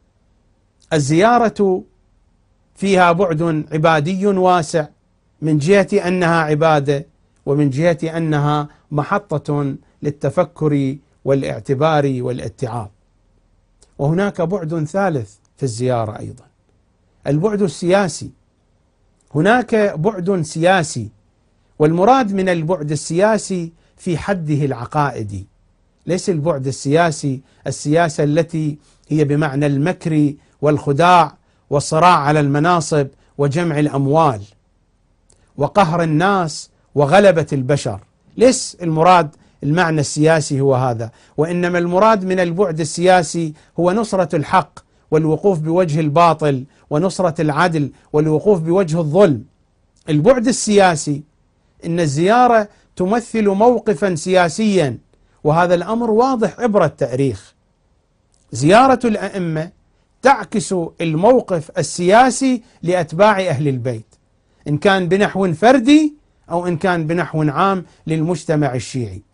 الزيارة فيها بعد عبادي واسع من جهة أنها عبادة، ومن جهة أنها محطة للتفكر والاعتبار والاتعاظ. وهناك بعد ثالث في الزيارة أيضا، البعد السياسي. هناك بعد سياسي، والمراد من البعد السياسي في حده العقائدي، ليس البعد السياسي السياسة التي هي بمعنى المكر والخداع والصراع على المناصب وجمع الأموال وقهر الناس وغلبة البشر، ليس المراد المعنى السياسي هو هذا، وإنما المراد من البعد السياسي هو نصرة الحق والوقوف بوجه الباطل، ونصرة العدل والوقوف بوجه الظلم. البعد السياسي إن الزيارة تمثل موقفا سياسيا، وهذا الأمر واضح عبر التاريخ. زيارة الأئمة تعكس الموقف السياسي لأتباع أهل البيت، إن كان بنحو فردي أو إن كان بنحو عام للمجتمع الشيعي.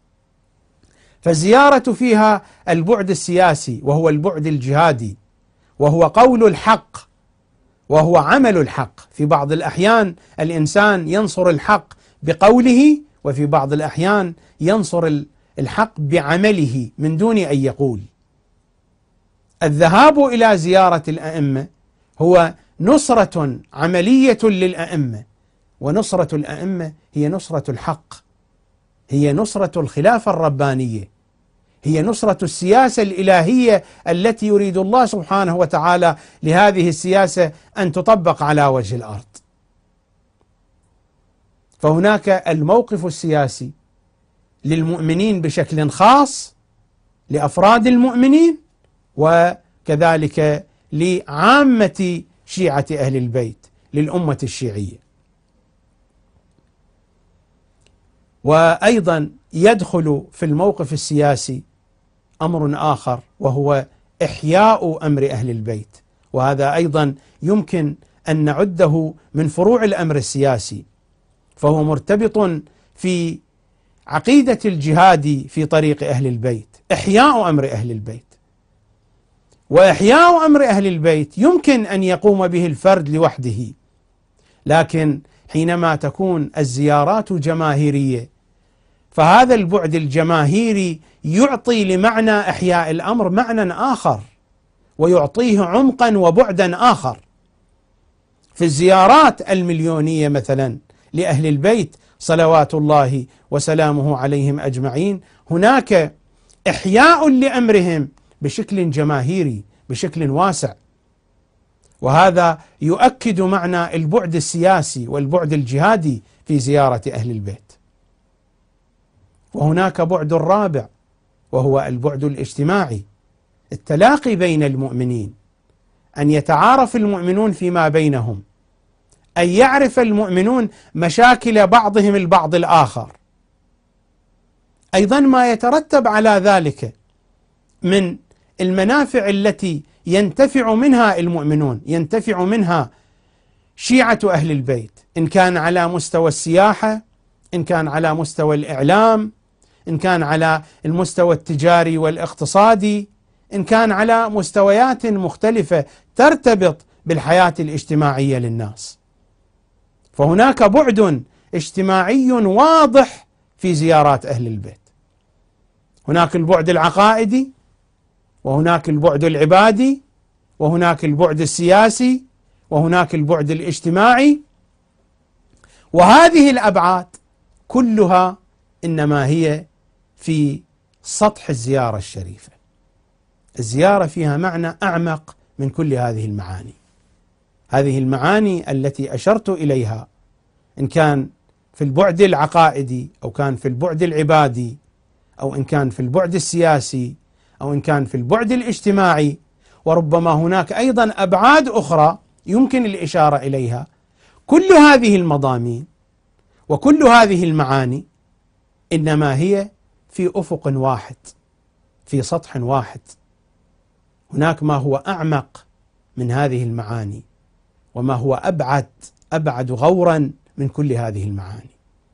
فالزيارة فيها البعد السياسي، وهو البعد الجهادي، وهو قول الحق وهو عمل الحق. في بعض الأحيان الإنسان ينصر الحق بقوله، وفي بعض الأحيان ينصر الحق بعمله من دون أن يقول. الذهاب إلى زيارة الأئمة هو نصرة عملية للأئمة، ونصرة الأئمة هي نصرة الحق، هي نصرة الخلافة الربانية، هي نصرة السياسة الإلهية التي يريد الله سبحانه وتعالى لهذه السياسة أن تطبق على وجه الأرض. فهناك الموقف السياسي للمؤمنين بشكل خاص، لأفراد المؤمنين، وكذلك لعامة شيعة أهل البيت، للأمة الشيعية. وأيضا يدخل في الموقف السياسي أمر آخر، وهو إحياء أمر أهل البيت، وهذا أيضا يمكن أن نعده من فروع الأمر السياسي، فهو مرتبط في عقيدة الجهاد في طريق أهل البيت إحياء أمر أهل البيت، وإحياء أمر أهل البيت يمكن أن يقوم به الفرد لوحده، لكن حينما تكون الزيارات جماهيرية فهذا البعد الجماهيري يعطي لمعنى إحياء الأمر معنى آخر، ويعطيه عمقا وبعدا آخر. في الزيارات المليونية مثلا لأهل البيت صلوات الله وسلامه عليهم أجمعين هناك إحياء لأمرهم بشكل جماهيري بشكل واسع، وهذا يؤكد معنى البعد السياسي والبعد الجهادي في زيارة أهل البيت. وهناك بعد رابع وهو البعد الاجتماعي، التلاقي بين المؤمنين، أن يتعارف المؤمنون فيما بينهم، أن يعرف المؤمنون مشاكل بعضهم البعض الآخر، أيضا ما يترتب على ذلك من المنافع التي ينتفع منها المؤمنون، ينتفع منها شيعة أهل البيت، إن كان على مستوى السياحة، إن كان على مستوى الإعلام، إن كان على المستوى التجاري والاقتصادي، إن كان على مستويات مختلفة ترتبط بالحياة الاجتماعية للناس. فهناك بعد اجتماعي واضح في زيارات أهل البيت. هناك البعد العقائدي، وهناك البعد العبادي، وهناك البعد السياسي، وهناك البعد الاجتماعي، وهذه الأبعاد كلها إنما هي في سطح الزيارة الشريفة. الزيارة فيها معنى أعمق من كل هذه المعاني. هذه المعاني التي أشرت إليها إن كان في البعد العقائدي، أو كان في البعد العبادي، أو إن كان في البعد السياسي، أو إن كان في البعد الاجتماعي، وربما هناك أيضا أبعاد أخرى يمكن الإشارة إليها، كل هذه المضامين وكل هذه المعاني إنما هي في أفق واحد، في سطح واحد. هناك ما هو أعمق من هذه المعاني، وما هو أبعد غورا من كل هذه المعاني.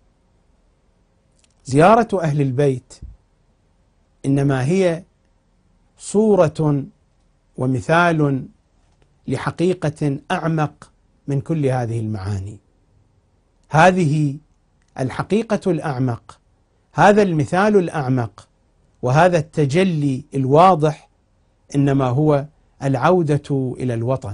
زيارة أهل البيت إنما هي صورة ومثال لحقيقة أعمق من كل هذه المعاني. هذه الحقيقة الأعمق، هذا المثال الأعمق، وهذا التجلي الواضح إنما هو العودة إلى الوطن.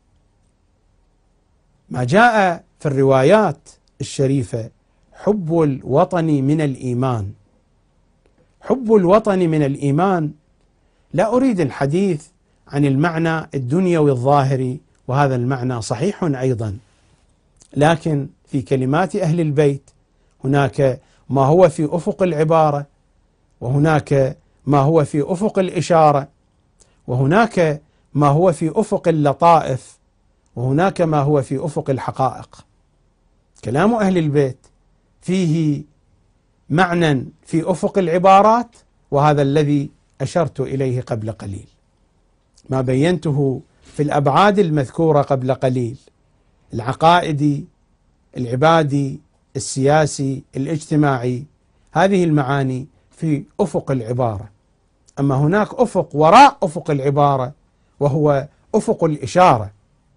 ما جاء في الروايات الشريفة حب الوطن من الإيمان. حب الوطن من الإيمان، لا أريد الحديث عن المعنى الدنيوي الظاهري، وهذا المعنى صحيح أيضا، لكن في كلمات أهل البيت هناك ما هو في أفق العبارة، وهناك ما هو في أفق الإشارة، وهناك ما هو في أفق اللطائف، وهناك ما هو في أفق الحقائق. كلام أهل البيت فيه معنى في أفق العبارات، وهذا الذي أشرت إليه قبل قليل. ما بينته في الأبعاد المذكورة قبل قليل، العقائدي، العبادي، السياسي، الاجتماعي، هذه المعاني في أفق العبارة. أما هناك أفق وراء أفق العبارة، وهو أفق الإشارة.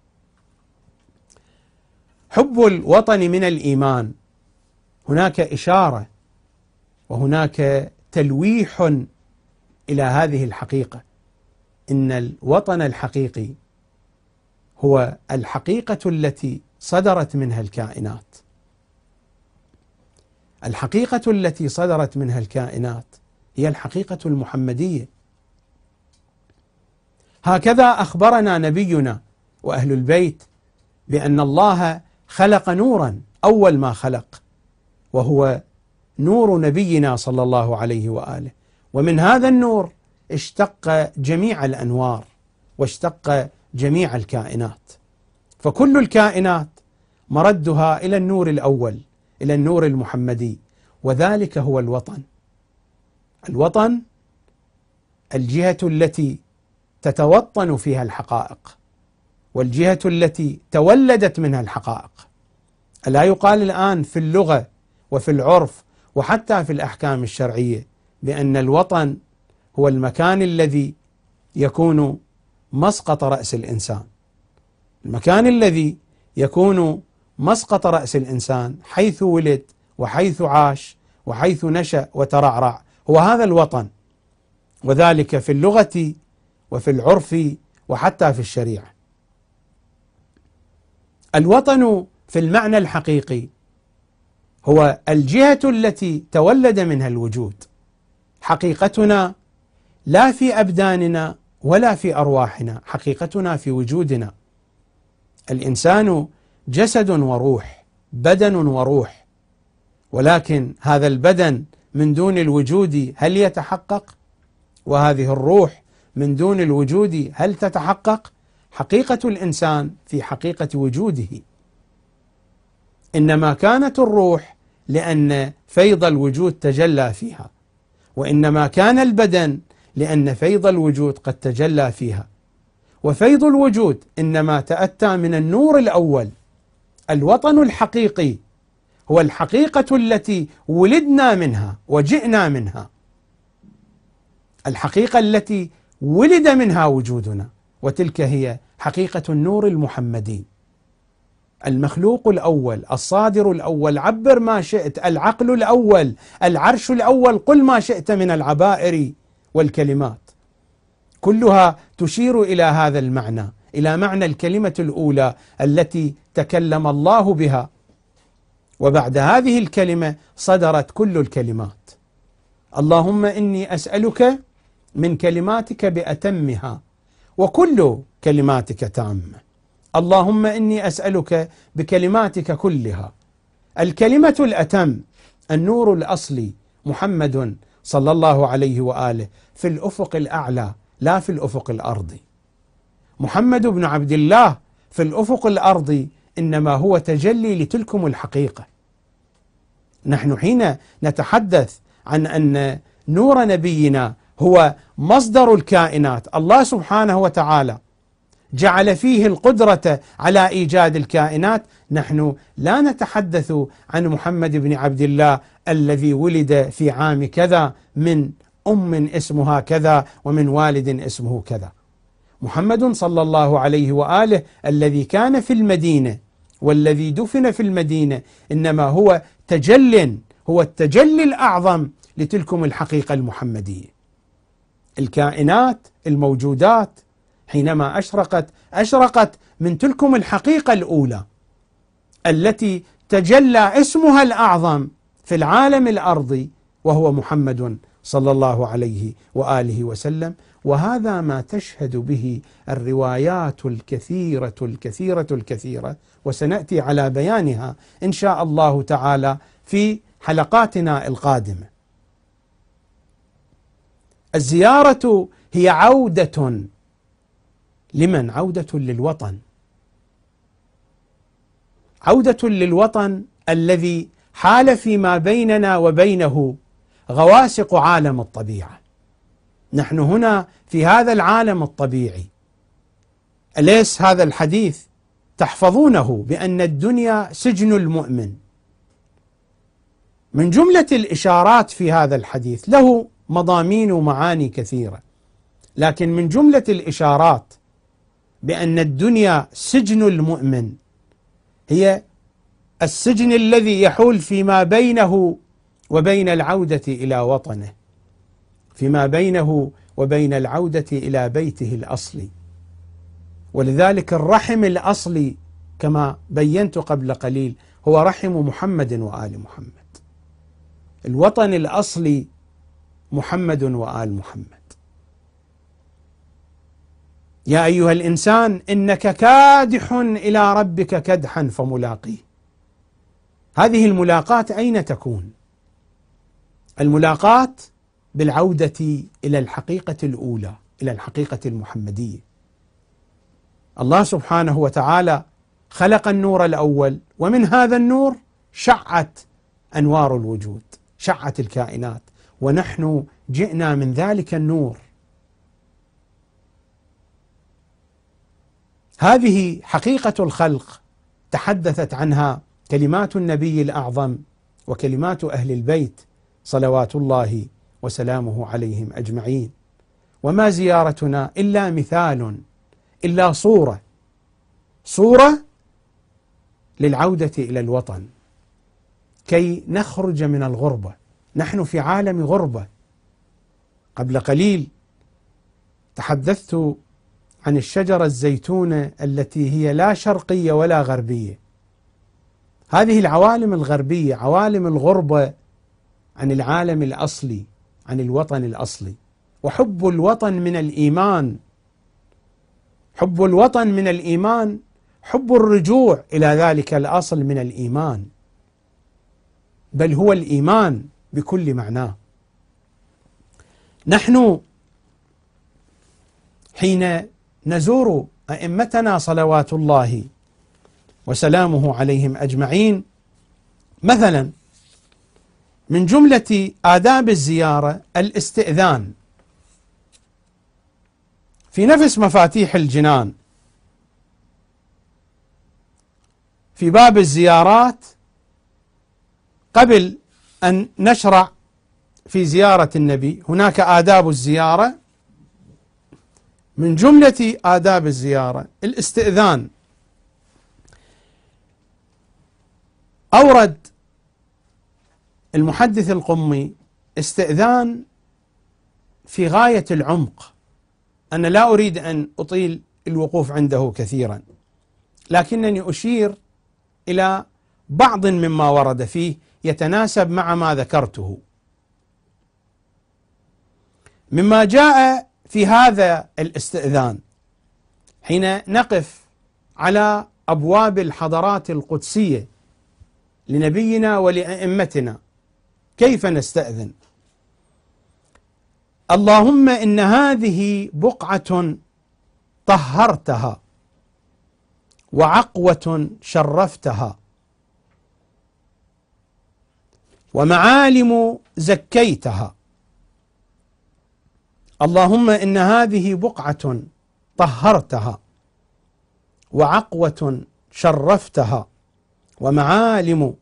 حب الوطن من الإيمان، هناك إشارة وهناك تلويح إلى هذه الحقيقة، إن الوطن الحقيقي هو الحقيقة التي صدرت منها الكائنات. الحقيقة التي صدرت منها الكائنات هي الحقيقة المحمدية. هكذا أخبرنا نبينا وأهل البيت بأن الله خلق نورا أول ما خلق، وهو نور نبينا صلى الله عليه وآله، ومن هذا النور اشتق جميع الأنوار واشتق جميع الكائنات. فكل الكائنات مردها إلى النور الأول، إلى النور المحمدي، وذلك هو الوطن. الوطن الجهة التي تتوطن فيها الحقائق، والجهة التي تولدت منها الحقائق. ألا يقال الآن في اللغة وفي العرف وحتى في الأحكام الشرعية بأن الوطن هو المكان الذي يكون مسقط رأس الإنسان، المكان الذي يكون مسقط رأس الإنسان حيث ولد وحيث عاش وحيث نشأ وترعرع، هو هذا الوطن، وذلك في اللغة وفي العرف وحتى في الشريعة. الوطن في المعنى الحقيقي هو الجهة التي تولد منها الوجود، حقيقتنا لا في أبداننا ولا في أرواحنا، حقيقتنا في وجودنا. الإنسان جسد وروح، بدن وروح، ولكن هذا البدن من دون الوجود هل يتحقق؟ وهذه الروح من دون الوجود هل تتحقق؟ حقيقة الإنسان في حقيقة وجوده، إنما كانت الروح لأن فيض الوجود تجلى فيها، وإنما كان البدن لأن فيض الوجود قد تجلى فيها، وفيض الوجود إنما تأتى من النور الأول. الوطن الحقيقي هو الحقيقة التي ولدنا منها وجئنا منها، الحقيقة التي ولد منها وجودنا، وتلك هي حقيقة النور المحمدي، المخلوق الأول، الصادر الأول، عبر ما شئت، العقل الأول، العرش الأول، قل ما شئت من العبائر والكلمات، كلها تشير إلى هذا المعنى، إلى معنى الكلمة الأولى التي تكلم الله بها، وبعد هذه الكلمة صدرت كل الكلمات. اللهم إني أسألك من كلماتك بأتمها، وكل كلماتك تامة. اللهم إني أسألك بكلماتك كلها. الكلمة الأتم النور الأصلي محمد صلى الله عليه وآله في الأفق الأعلى لا في الأفق الأرضي. محمد بن عبد الله في الأفق الأرضي إنما هو تجلي لتلكم الحقيقة. نحن حين نتحدث عن أن نور نبينا هو مصدر الكائنات، الله سبحانه وتعالى جعل فيه القدرة على إيجاد الكائنات، نحن لا نتحدث عن محمد بن عبد الله الذي ولد في عام كذا من أم اسمها كذا ومن والد اسمه كذا. محمد صلى الله عليه وآله الذي كان في المدينة والذي دفن في المدينة إنما هو تجل، هو التجلي الأعظم لتلكم الحقيقة المحمدية. الكائنات الموجودات حينما أشرقت من تلكم الحقيقة الأولى التي تجلى اسمها الأعظم في العالم الأرضي، وهو محمد صلى الله عليه وآله وسلم. وهذا ما تشهد به الروايات الكثيرة، وسنأتي على بيانها إن شاء الله تعالى في حلقاتنا القادمة. الزيارة هي عودة لمن؟ عودة للوطن، عودة للوطن الذي حال فيما بيننا وبينه غواسق عالم الطبيعة. نحن هنا في هذا العالم الطبيعي، أليس هذا الحديث تحفظونه بأن الدنيا سجن المؤمن؟ من جملة الإشارات في هذا الحديث، له مضامين ومعاني كثيرة، لكن من جملة الإشارات بأن الدنيا سجن المؤمن هي السجن الذي يحول فيما بينه وبين العودة إلى وطنه، فيما بينه وبين العودة إلى بيته الأصلي. ولذلك الرحم الأصلي كما بينت قبل قليل هو رحم محمد وآل محمد، الوطن الأصلي محمد وآل محمد. يا أيها الإنسان إنك كادح إلى ربك كدحا فملاقيه. هذه الملاقاة أين تكون؟ الملاقاة بالعودة إلى الحقيقة الأولى، إلى الحقيقة المحمدية. الله سبحانه وتعالى خلق النور الأول، ومن هذا النور شعت أنوار الوجود، شعت الكائنات، ونحن جئنا من ذلك النور. هذه حقيقة الخلق تحدثت عنها كلمات النبي الأعظم وكلمات أهل البيت صلوات الله وسلامه عليهم أجمعين. وما زيارتنا إلا مثال، إلا صورة للعودة إلى الوطن كي نخرج من الغربة. نحن في عالم غربة. قبل قليل تحدثت عن الشجرة الزيتونة التي هي لا شرقية ولا غربية. هذه العوالم الغربية عوالم الغربة عن العالم الأصلي، عن الوطن الأصلي. وحب الوطن من الإيمان، حب الوطن من الإيمان، حب الرجوع إلى ذلك الأصل من الإيمان، بل هو الإيمان بكل معناه. نحن حين نزور أئمتنا صلوات الله وسلامه عليهم أجمعين، مثلا من جملة آداب الزيارة الاستئذان. في نفس مفاتيح الجنان في باب الزيارات، قبل أن نشرع في زيارة النبي هناك آداب الزيارة. من جملة آداب الزيارة الاستئذان. أورد المحدث القمي استئذان في غاية العمق. أنا لا أريد أن أطيل الوقوف عنده كثيرا، لكنني أشير إلى بعض مما ورد فيه يتناسب مع ما ذكرته. مما جاء في هذا الاستئذان حين نقف على أبواب الحضرات القدسية لنبينا ولأئمتنا، كيف نستأذن؟ اللهم إن هذه بقعة طهرتها وعقوة شرفتها ومعالم زكيتها. اللهم إن هذه بقعة طهرتها وعقوة شرفتها ومعالم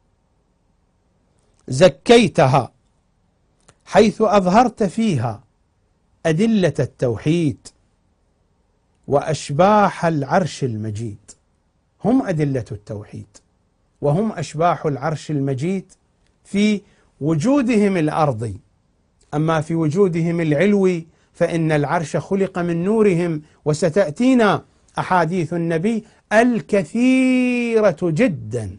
زكيتها، حيث أظهرت فيها أدلة التوحيد وأشباح العرش المجيد. هم أدلة التوحيد وهم أشباح العرش المجيد في وجودهم الأرضي، أما في وجودهم العلوي فإن العرش خلق من نورهم، وستأتينا أحاديث النبي الكثيرة جدا،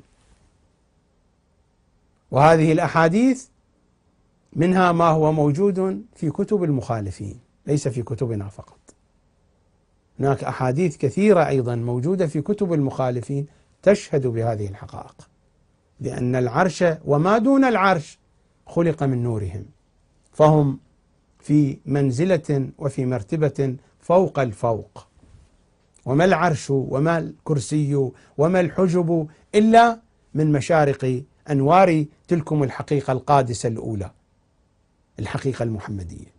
وهذه الأحاديث منها ما هو موجود في كتب المخالفين ليس في كتبنا فقط. هناك أحاديث كثيرة أيضا موجودة في كتب المخالفين تشهد بهذه الحقائق، لأن العرش وما دون العرش خلق من نورهم، فهم في منزلة وفي مرتبة فوق الفوق. وما العرش وما الكرسي وما الحجب إلا من مشارق أنوار تلكم الحقيقة القادسة الأولى، الحقيقة المحمدية.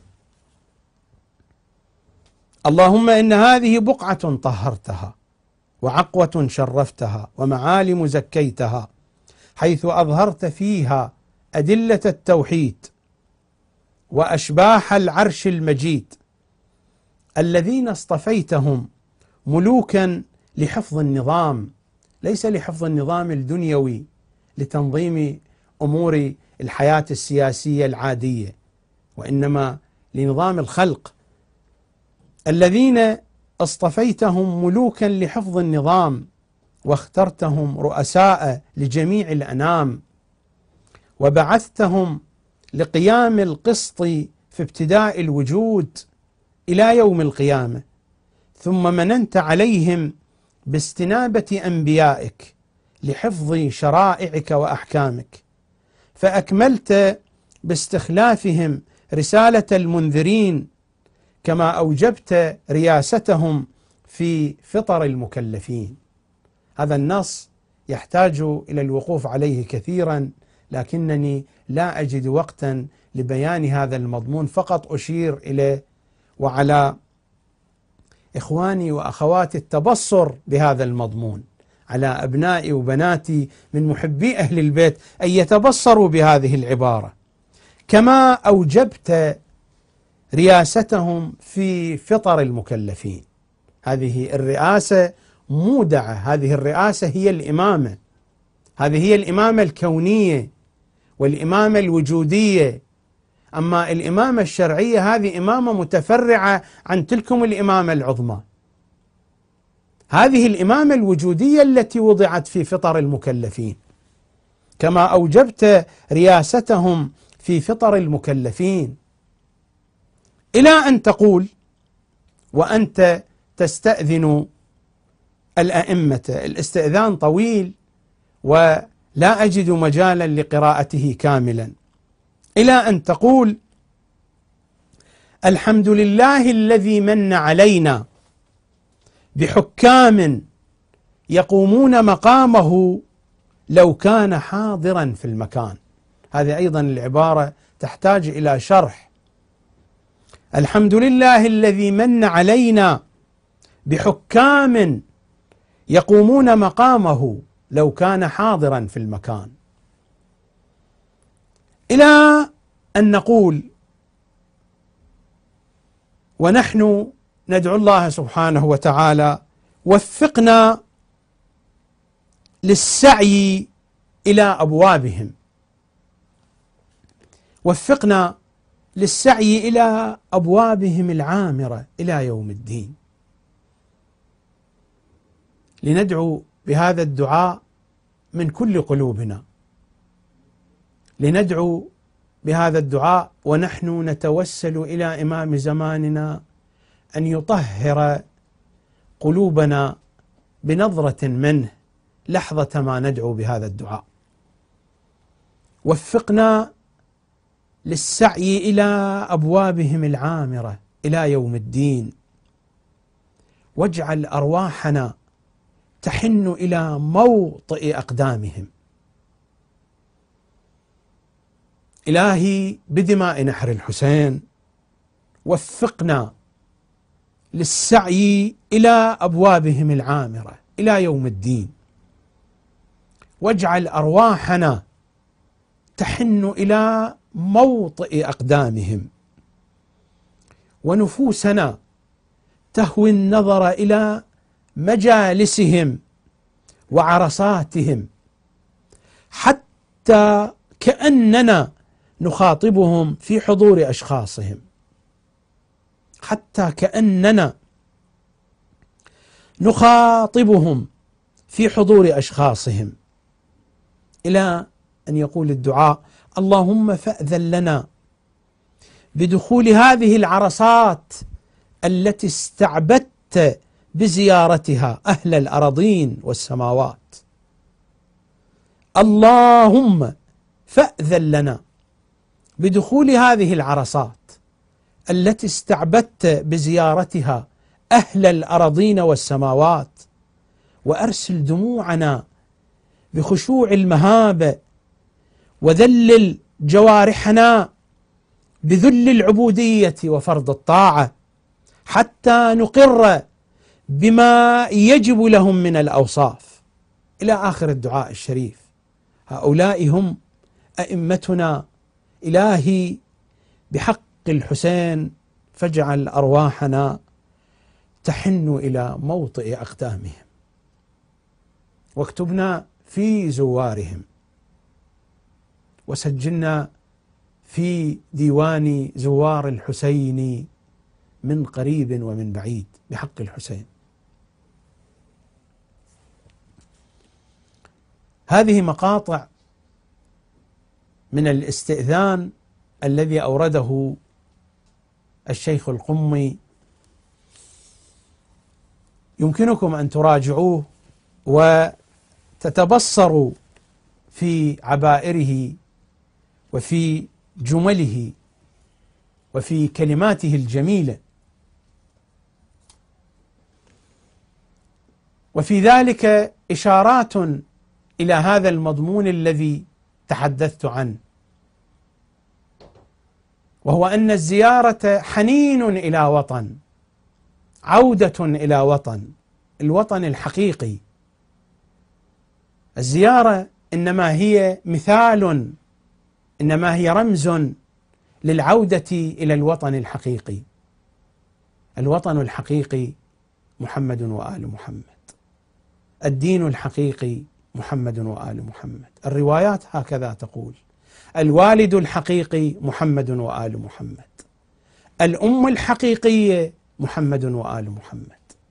اللهم إن هذه بقعة طهرتها وعقوة شرفتها ومعالم زكيتها، حيث أظهرت فيها أدلة التوحيد وأشباح العرش المجيد، الذين اصطفيتهم ملوكا لحفظ النظام، ليس لحفظ النظام الدنيوي لتنظيم أمور الحياة السياسية العادية، وإنما لنظام الخلق. الذين اصطفيتهم ملوكا لحفظ النظام واخترتهم رؤساء لجميع الأنام، وبعثتهم لقيام القسط في ابتداء الوجود إلى يوم القيامة، ثم مننت عليهم باستنابة أنبيائك لحفظ شرائعك وأحكامك، فأكملت باستخلافهم رسالة المنذرين، كما أوجبت رياستهم في فطر المكلفين. هذا النص يحتاج إلى الوقوف عليه كثيرا، لكنني لا أجد وقتا لبيان هذا المضمون، فقط أشير إليه وعلى إخواني وأخواتي التبصر بهذا المضمون. على أبنائي وبناتي من محبي أهل البيت أن يتبصروا بهذه العبارة. كما أوجبت رياستهم في فطر المكلفين. هذه الرئاسة مودعة، هذه الرئاسة هي الإمامة، هذه هي الإمامة الكونية والإمامة الوجودية. أما الإمامة الشرعية هذه إمامة متفرعة عن تلكم الإمامة العظمى. هذه الإمامة الوجودية التي وضعت في فطر المكلفين. كما أوجبت رياستهم في فطر المكلفين، إلى أن تقول وأنت تستأذن الأئمة. الاستئذان طويل ولا أجد مجالا لقراءته كاملا. إلى أن تقول: الحمد لله الذي من علينا بحكام يقومون مقامه لو كان حاضرا في المكان. هذه أيضا العبارة تحتاج إلى شرح. الحمد لله الذي من علينا بحكام يقومون مقامه لو كان حاضرا في المكان. إلى أن نقول ونحن ندعو الله سبحانه وتعالى: وفقنا للسعي إلى أبوابهم، وفقنا للسعي إلى أبوابهم العامرة إلى يوم الدين. لندعو بهذا الدعاء من كل قلوبنا، لندعو بهذا الدعاء ونحن نتوسل إلى إمام زماننا أن يطهر قلوبنا بنظرة منه لحظة ما ندعو بهذا الدعاء. وفقنا للسعي إلى أبوابهم العامرة إلى يوم الدين، واجعل أرواحنا تحن إلى موطئ أقدامهم. إلهي بدماء نحر الحسين وفقنا للسعي إلى أبوابهم العامرة إلى يوم الدين، واجعل أرواحنا تحن إلى موطئ أقدامهم، ونفوسنا تهوي النظر إلى مجالسهم وعرصاتهم، حتى كأننا نخاطبهم في حضور أشخاصهم، حتى كأننا نخاطبهم في حضور أشخاصهم. إلى أن يقول الدعاء: اللهم فأذن لنا بدخول هذه العرصات التي استعبدت بزيارتها أهل الأراضين والسماوات. اللهم فأذن لنا بدخول هذه العرصات التي استعبدت بزيارتها أهل الأراضين والسماوات، وأرسل دموعنا بخشوع المهابة، وذلل جوارحنا بذل العبودية وفرض الطاعة، حتى نقر بما يجب لهم من الأوصاف. إلى آخر الدعاء الشريف. هؤلاء هم أئمتنا. إلهي بحق الحسين فاجعل أرواحنا تحن إلى موطئ أقدامهم، واكتبنا في زوارهم، وسجلنا في ديوان زوار الحسين من قريب ومن بعيد بحق الحسين. هذه مقاطع من الاستئذان الذي أورده الشيخ القمي، يمكنكم أن تراجعوه وتتبصروا في عبائره وفي جمله وفي كلماته الجميلة، وفي ذلك إشارات إلى هذا المضمون الذي تحدثت عنه، وهو أن الزيارة حنين إلى وطن، عودة إلى وطن، الوطن الحقيقي، الزيارة إنما هي مثال، إنما هي رمز للعودة إلى الوطن الحقيقي. الوطن الحقيقي محمد وآل محمد، الدين الحقيقي محمد وآل محمد. الروايات هكذا تقول: الوالد الحقيقي محمد وآل محمد، الأم الحقيقية محمد وآل محمد،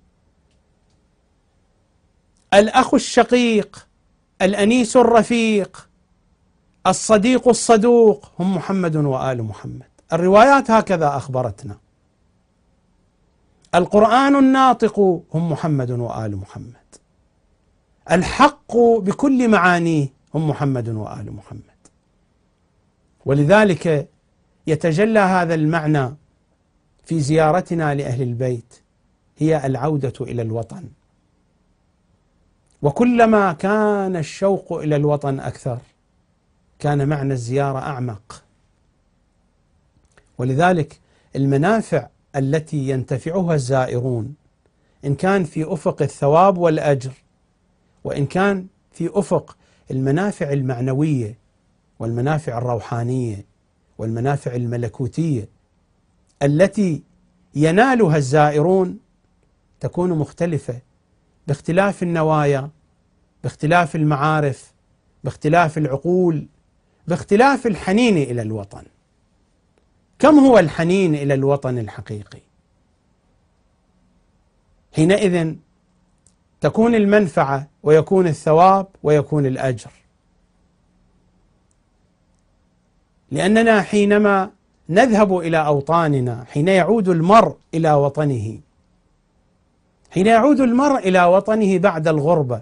الأخ الشقيق، الأنيس الرفيق، الصديق الصدوق هم محمد وآل محمد. الروايات هكذا أخبرتنا. القرآن الناطق هم محمد وآل محمد، الحق بكل معانيه هم محمد وآل محمد. ولذلك يتجلى هذا المعنى في زيارتنا لأهل البيت، هي العودة إلى الوطن. وكلما كان الشوق إلى الوطن أكثر كان معنى الزيارة أعمق. ولذلك المنافع التي ينتفعها الزائرون، إن كان في أفق الثواب والأجر، وإن كان في أفق المنافع المعنوية والمنافع الروحانية والمنافع الملكوتية التي ينالها الزائرون، تكون مختلفة باختلاف النوايا، باختلاف المعارف، باختلاف العقول، باختلاف الحنين إلى الوطن. كم هو الحنين إلى الوطن الحقيقي؟ حينئذ تكون المنفعة ويكون الثواب ويكون الأجر. لأننا حينما نذهب إلى أوطاننا، حين يعود المرء إلى وطنه، حين يعود المرء إلى وطنه بعد الغربة،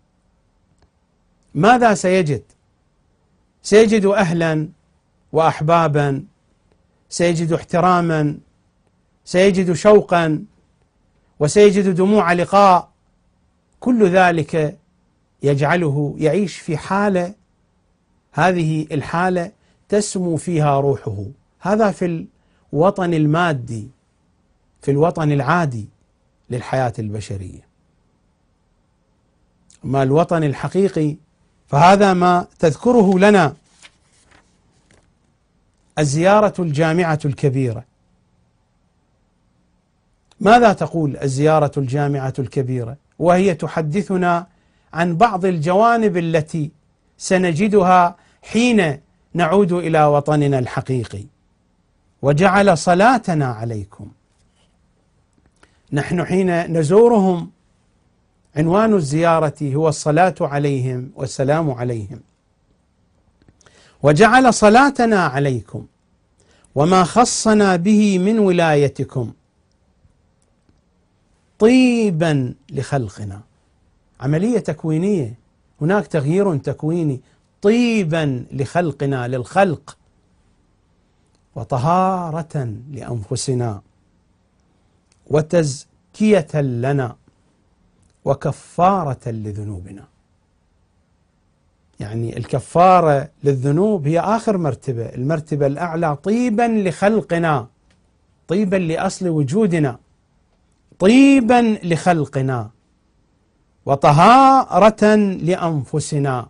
ماذا سيجد؟ سيجد أهلا وأحبابا، سيجد احتراما، سيجد شوقا، وسيجد دموع لقاء. كل ذلك يجعله يعيش في حالة، هذه الحالة تسمو فيها روحه. هذا في الوطن المادي، في الوطن العادي للحياة البشرية. أما الوطن الحقيقي فهذا ما تذكره لنا الزيارة الجامعة الكبيرة. ماذا تقول الزيارة الجامعة الكبيرة؟ وهي تحدثنا عن بعض الجوانب التي سنجدها حين نعود إلى وطننا الحقيقي. وجعل صلاتنا عليكم. نحن حين نزورهم عنوان الزيارة هو الصلاة عليهم والسلام عليهم. وجعل صلاتنا عليكم وما خصنا به من ولايتكم طيبا لخلقنا. عملية تكوينية، هناك تغيير تكويني. طيبا لخلقنا، للخلق، وطهارة لأنفسنا، وتزكية لنا، وكفارة لذنوبنا. يعني الكفارة للذنوب هي آخر مرتبة، المرتبة الأعلى طيبا لخلقنا، طيبا لأصل وجودنا، طيبا لخلقنا، وطهارة لأنفسنا،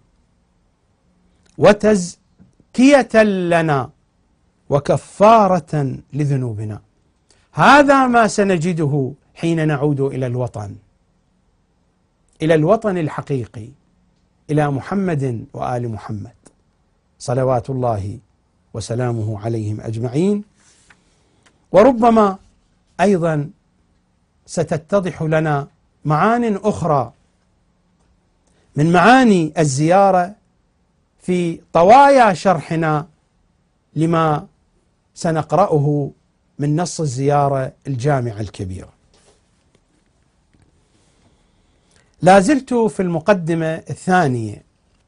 وتزكية لنا، وكفارة لذنوبنا. هذا ما سنجده حين نعود إلى الوطن، إلى الوطن الحقيقي، إلى محمد وآل محمد صلوات الله وسلامه عليهم أجمعين. وربما أيضا ستتضح لنا معان أخرى من معاني الزيارة في طوايا شرحنا لما سنقرأه من نص الزيارة الجامعة الكبيرة. لا زلت في المقدمة الثانية،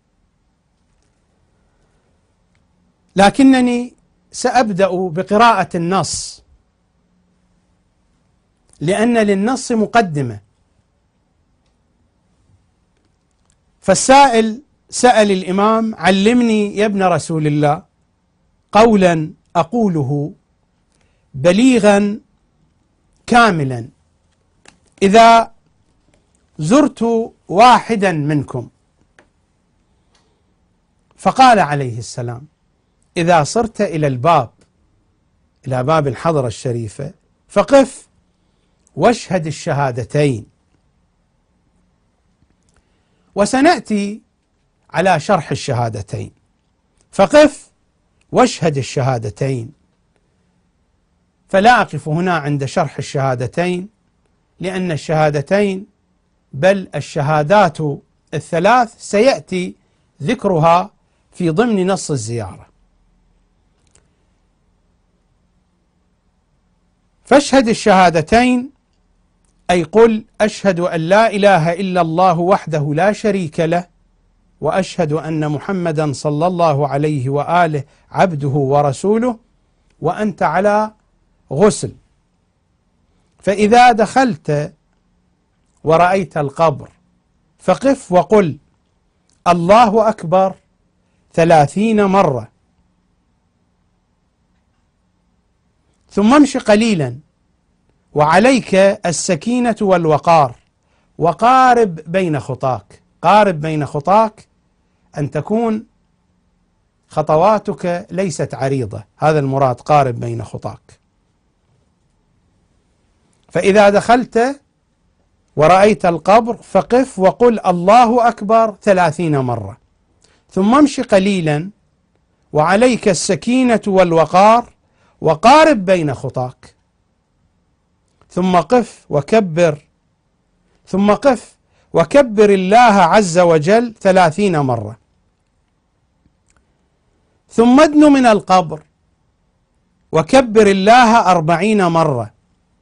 لكنني سأبدأ بقراءة النص، لأن للنص مقدمة. فالسائل سأل الإمام: علمني يا ابن رسول الله قولا أقوله بليغا كاملا إذا زرت واحدا منكم. فقال عليه السلام: إذا صرت إلى الباب، إلى باب الحضرة الشريفة، فقف واشهد الشهادتين. وسنأتي على شرح الشهادتين، فقف واشهد الشهادتين. فلا أقف هنا عند شرح الشهادتين، لأن الشهادتين بل الشهادات الثلاث سيأتي ذكرها في ضمن نص الزيارة. فاشهد الشهادتين، أي قل: أشهد أن لا إله إلا الله وحده لا شريك له، وأشهد أن محمدا صلى الله عليه وآله عبده ورسوله، وأنت على غسل. فإذا دخلت ورأيت القبر فقف وقل: الله أكبر 30 مرة، ثم امش قليلا وعليك السكينة والوقار، وقارب بين خطاك. قارب بين خطاك أن تكون خطواتك ليست عريضة، هذا المراد، قارب بين خطاك. فإذا دخلت ورأيت القبر فقف وقل: الله أكبر 30 مرة، ثم امش قليلا وعليك السكينة والوقار، وقارب بين خطاك، ثم قف وكبر الله عز وجل 30 مرة، ثم ادن من القبر وكبر الله 40 مرة،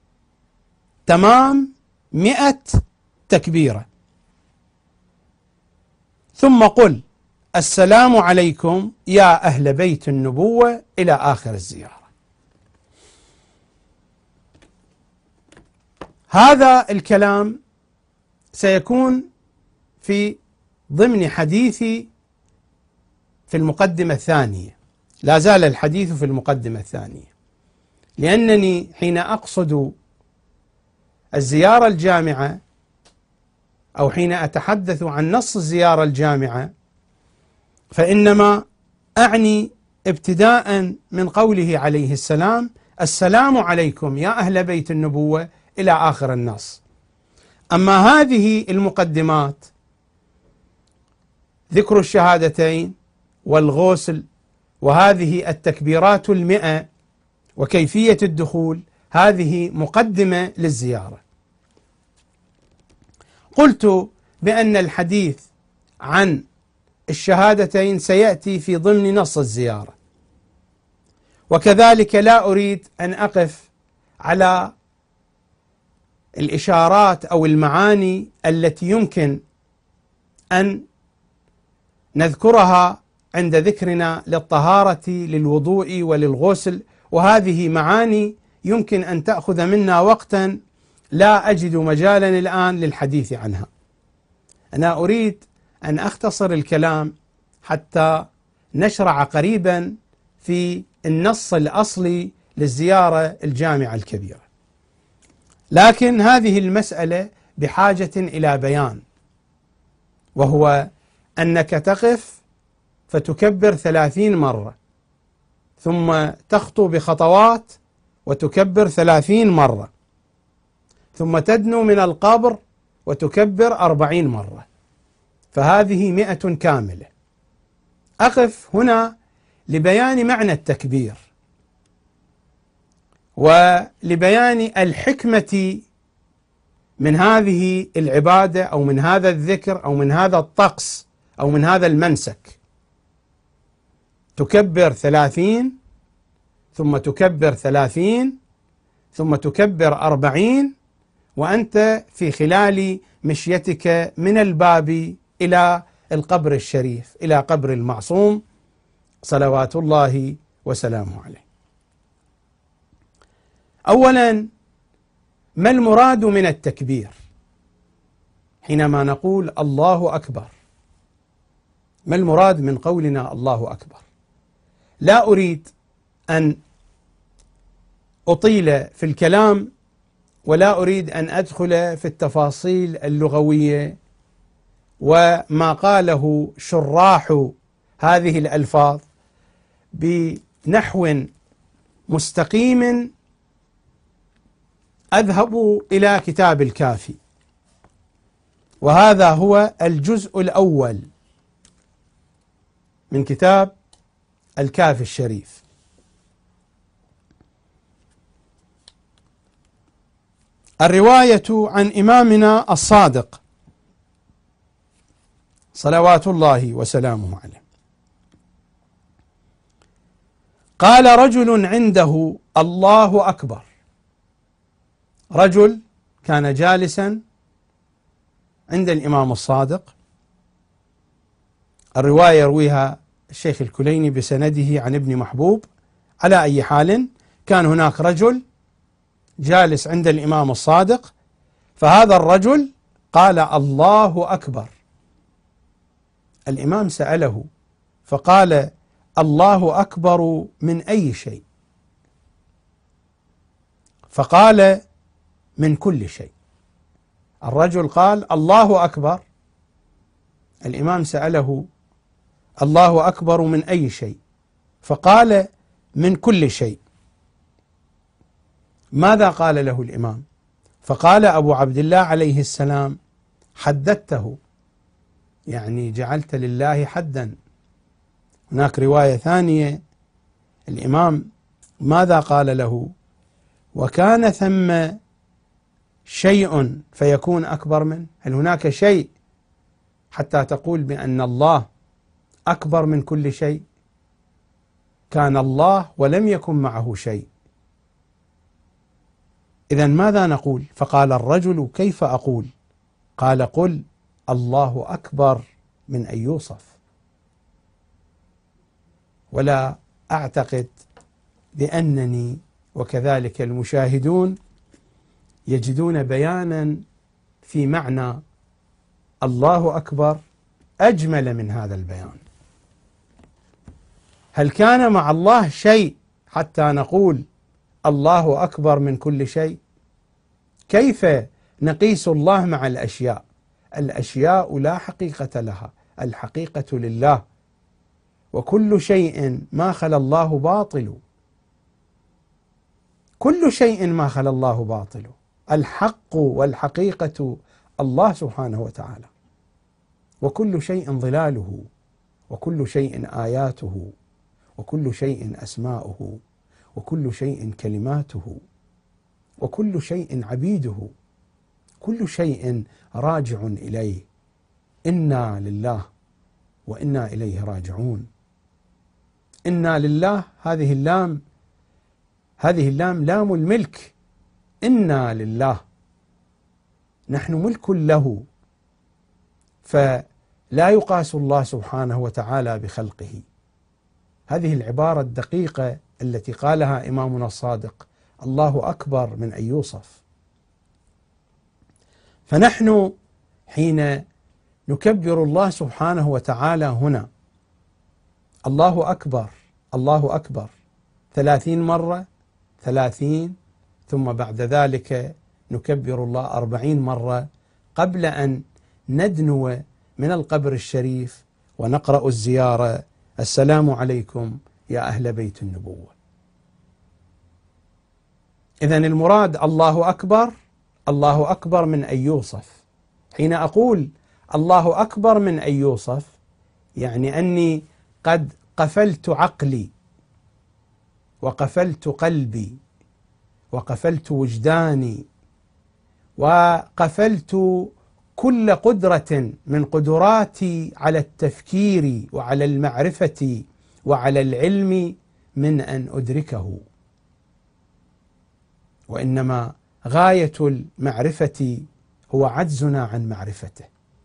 تمام 100 تكبيرة. ثم قل: السلام عليكم يا أهل بيت النبوة، إلى آخر الزيارة. هذا الكلام سيكون في ضمن حديثي في المقدمة الثانية، لا زال الحديث في المقدمة الثانية، لأنني حين أقصد الزيارة الجامعة أو حين أتحدث عن نص الزيارة الجامعة فإنما أعني ابتداء من قوله عليه السلام: السلام عليكم يا أهل بيت النبوة، إلى آخر النص. أما هذه المقدمات، ذكر الشهادتين والغسل وهذه التكبيرات 100 وكيفية الدخول، هذه مقدمة للزيارة. قلت بأن الحديث عن الشهادتين سيأتي في ضمن نص الزيارة، وكذلك لا أريد أن أقف على الإشارات أو المعاني التي يمكن أن نذكرها عند ذكرنا للطهارة للوضوء وللغسل، وهذه معاني يمكن أن تأخذ منا وقتا لا أجد مجالا الآن للحديث عنها. أنا أريد أن أختصر الكلام حتى نشرع قريبا في النص الأصلي للزيارة الجامعة الكبيرة. لكن هذه المسألة بحاجة إلى بيان، وهو أنك تقف فتكبر 30 مرة، ثم تخطو بخطوات وتكبر 30 مرة، ثم تدنو من القبر وتكبر 40 مرة، فهذه 100 كاملة. أقف هنا لبيان معنى التكبير ولبيان الحكمة من هذه العبادة أو من هذا الذكر أو من هذا الطقس أو من هذا المنسك. تكبر 30 ثم تكبر 30 ثم تكبر 40، وأنت في خلال مشيتك من الباب إلى القبر الشريف، إلى قبر المعصوم صلوات الله وسلامه عليه. أولا، ما المراد من التكبير حينما نقول الله أكبر؟ ما المراد من قولنا الله أكبر؟ لا أريد أن أطيل في الكلام، ولا أريد أن أدخل في التفاصيل اللغوية وما قاله شراح هذه الألفاظ بنحو مستقيم أذهب إلى كتاب الكافي، وهذا هو الجزء الأول من كتاب الكافي الشريف. الرواية عن إمامنا الصادق صلوات الله وسلامه عليه قال رجل عنده الله أكبر. رجل كان جالسا عند الإمام الصادق، الرواية يرويها الشيخ الكليني بسنده عن ابن محبوب. على أي حال كان هناك رجل جالس عند الإمام الصادق، فهذا الرجل قال الله أكبر. الإمام سأله فقال الله أكبر من أي شيء؟ فقال من كل شيء. الرجل قال الله أكبر، الإمام سأله الله أكبر من أي شيء؟ فقال من كل شيء. ماذا قال له الإمام؟ فقال أبو عبد الله عليه السلام حددته، يعني جعلت لله حدا. هناك رواية ثانية الإمام ماذا قال له؟ وكان ثم شيء فيكون أكبر منه. هل هناك شيء حتى تقول بأن الله أكبر من كل شيء؟ كان الله ولم يكن معه شيء، إذن ماذا نقول؟ فقال الرجل كيف أقول؟ قال قل الله أكبر من أن يوصف. ولا أعتقد بأنني وكذلك المشاهدون يجدون بيانا في معنى الله أكبر أجمل من هذا البيان. هل كان مع الله شيء حتى نقول الله أكبر من كل شيء؟ كيف نقيس الله مع الأشياء؟ الأشياء لا حقيقة لها، الحقيقة لله، وكل شيء ما خلا الله باطل. كل شيء ما خلا الله باطل. الحق والحقيقة الله سبحانه وتعالى، وكل شيء ظلاله، وكل شيء آياته، وكل شيء أسماؤه، وكل شيء كلماته، وكل شيء عبيده، كل شيء راجع إليه. إنا لله وإنا إليه راجعون. إنا لله، هذه اللام لام الملك. إنا لله، نحن ملك له، فلا يقاس الله سبحانه وتعالى بخلقه. هذه العبارة الدقيقة التي قالها إمامنا الصادق الله أكبر من أن يوصف. فنحن حين نكبر الله سبحانه وتعالى هنا الله أكبر الله أكبر 30 مرة، 30، ثم بعد ذلك نكبر الله 40 مرة قبل أن ندنو من القبر الشريف ونقرأ الزيارة السلام عليكم يا أهل بيت النبوة. إذن المراد الله أكبر، الله أكبر من أن يوصف. حين أقول الله أكبر من أن يوصف يعني أني قد قفلت عقلي وقفلت قلبي وقفلت وجداني وقفلت كل قدرة من قدراتي على التفكير وعلى المعرفة وعلى العلم من أن أدركه. وإنما غاية المعرفة هو عجزنا عن معرفته.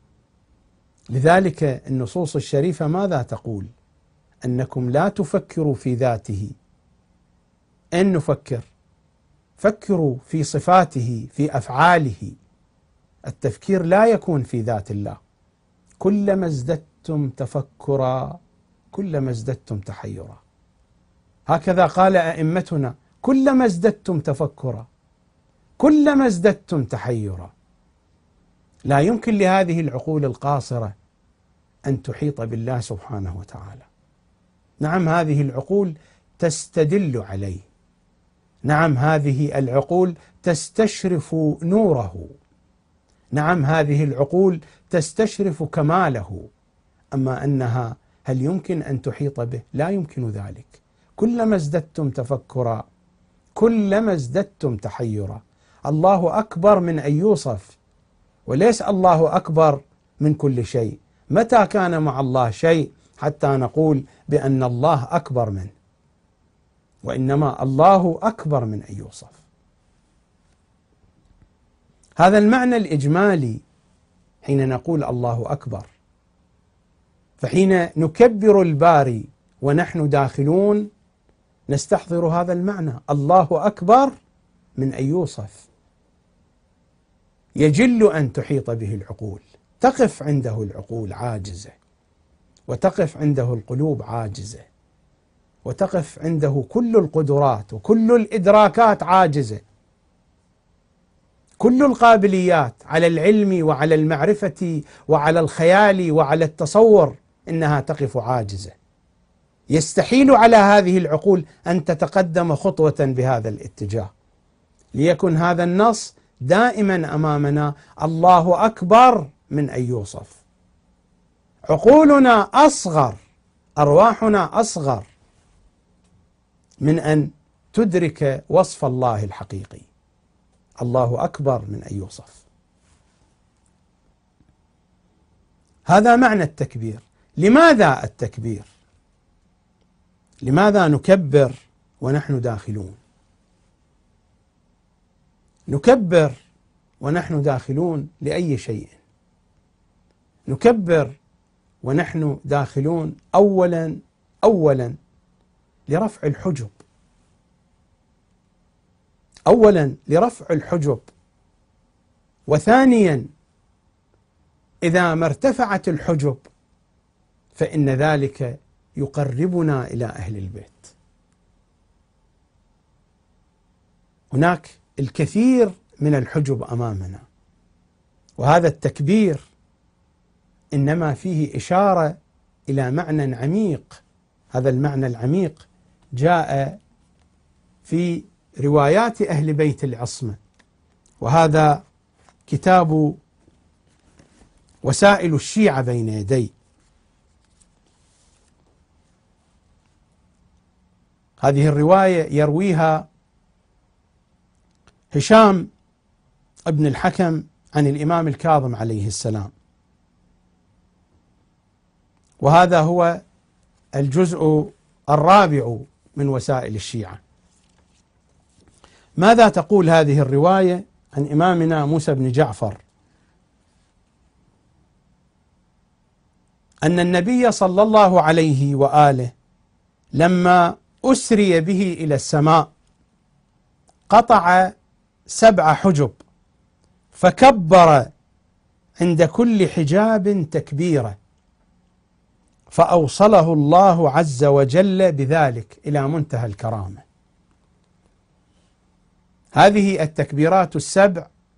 لذلك النصوص الشريفة ماذا تقول؟ أنكم لا تفكروا في ذاته. أن نفكر، فكروا في صفاته، في أفعاله. التفكير لا يكون في ذات الله. كلما ازددتم تفكرا كلما ازددتم تحيرا. هكذا قال أئمتنا: كلما ازددتم تفكرا كلما ازددتم تحيرا. لا يمكن لهذه العقول القاصرة أن تحيط بالله سبحانه وتعالى. نعم هذه العقول تستدل عليه، نعم هذه العقول تستشرف نوره، نعم هذه العقول تستشرف كماله، أما أنها هل يمكن أن تحيط به؟ لا يمكن ذلك. كلما ازددتم تفكرا كلما ازددتم تحيرا. الله أكبر من أن يوصف، وليس الله أكبر من كل شيء. متى كان مع الله شيء حتى نقول بأن الله أكبر منه؟ وإنما الله أكبر من أن يوصف. هذا المعنى الإجمالي حين نقول الله أكبر. فحين نكبر الباري ونحن داخلون نستحضر هذا المعنى، الله أكبر من أن يوصف. يجل أن تحيط به العقول، تقف عنده العقول عاجزة، وتقف عنده القلوب عاجزة، وتقف عنده كل القدرات وكل الإدراكات عاجزة. كل القابليات على العلم وعلى المعرفة وعلى الخيال وعلى التصور إنها تقف عاجزة. يستحيل على هذه العقول أن تتقدم خطوة بهذا الاتجاه. ليكن هذا النص دائما أمامنا، الله أكبر من أن يوصف. عقولنا أصغر، أرواحنا أصغر من أن تدرك وصف الله الحقيقي. الله أكبر من أن يوصف. هذا معنى التكبير. لماذا التكبير؟ لماذا نكبر ونحن داخلون؟ نكبر ونحن داخلون لأي شيء. نكبر ونحن داخلون أولا لرفع الحجب، أولا لرفع الحجب، وثانيا إذا ما ارتفعت الحجب فإن ذلك يقربنا إلى أهل البيت. هناك الكثير من الحجب أمامنا، وهذا التكبير إنما فيه إشارة إلى معنى عميق. هذا المعنى العميق جاء في روايات أهل بيت العصمة، وهذا كتاب وسائل الشيعة بين يدي. هذه الرواية يرويها هشام ابن الحكم عن الإمام الكاظم عليه السلام، وهذا هو الجزء الرابع من وسائل الشيعة. ماذا تقول هذه الرواية عن إمامنا موسى بن جعفر؟ أن النبي صلى الله عليه وآله لما أسري به إلى السماء قطع 7 حجب، فكبر عند كل حجاب تكبيرة، فأوصله الله عز وجل بذلك إلى منتهى الكرامة. هذه التكبيرات ال7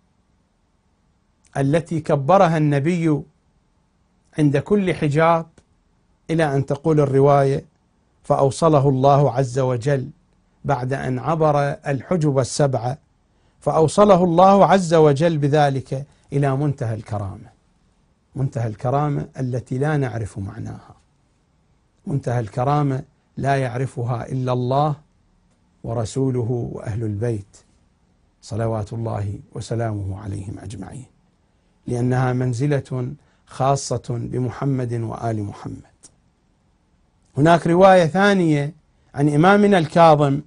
التي كبرها النبي عند كل حجاب، إلى أن تقول الرواية فأوصله الله عز وجل بعد أن عبر الحجب ال7، فأوصله الله عز وجل بذلك إلى منتهى الكرامة. منتهى الكرامة التي لا نعرف معناها، منتهى الكرامة لا يعرفها إلا الله ورسوله وأهل البيت صلوات الله وسلامه عليهم أجمعين، لأنها منزلة خاصة بمحمد وآل محمد. هناك رواية ثانية عن إمامنا الكاظم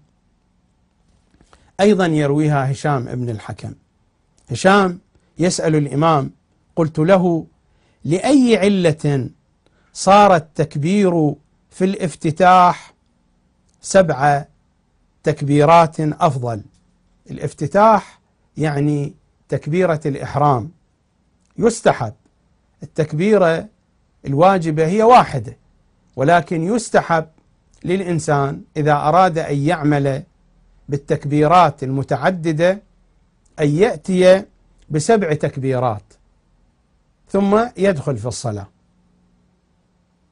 أيضا يرويها هشام ابن الحكم. هشام يسأل الإمام: قلت له: لأي علة صار التكبير في الافتتاح 7 تكبيرات أفضل؟ الافتتاح يعني تكبيرة الإحرام، يستحب. التكبيرة الواجبة هي واحدة، ولكن يستحب للإنسان إذا أراد أن يعمل بالتكبيرات المتعددة أن يأتي ب7 تكبيرات ثم يدخل في الصلاة.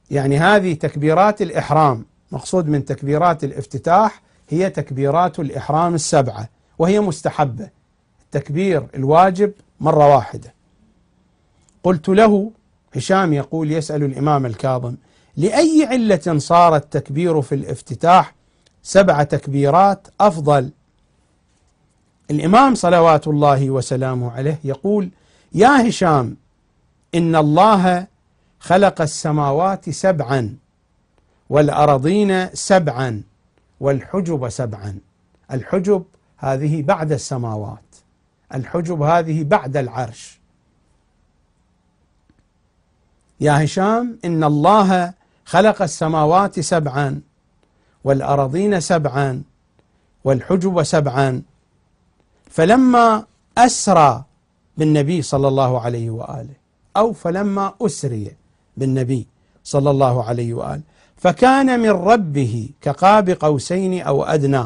يعني هذه تكبيرات الإحرام، مقصود من تكبيرات الافتتاح هي تكبيرات الإحرام ال7، وهي مستحبة، التكبير الواجب مرة واحدة. قلت له، هشام يقول يسأل الإمام الكاظم: لأي علة صار التكبير في الافتتاح 7 تكبيرات أفضل؟ الإمام صلوات الله وسلامه عليه يقول: يا هشام، إن الله خلق السماوات 7 والأرضين 7 والحجب 7. الحجب هذه بعد السماوات، الحجب هذه بعد العرش. يا هشام، إن الله خلق السماوات 7 والأرضين 7 والحجب 7. فلما أسرى بالنبي صلى الله عليه وآله، أو فلما أسري بالنبي صلى الله عليه وآله، فكان من ربه كقاب قوسين أو أدنى،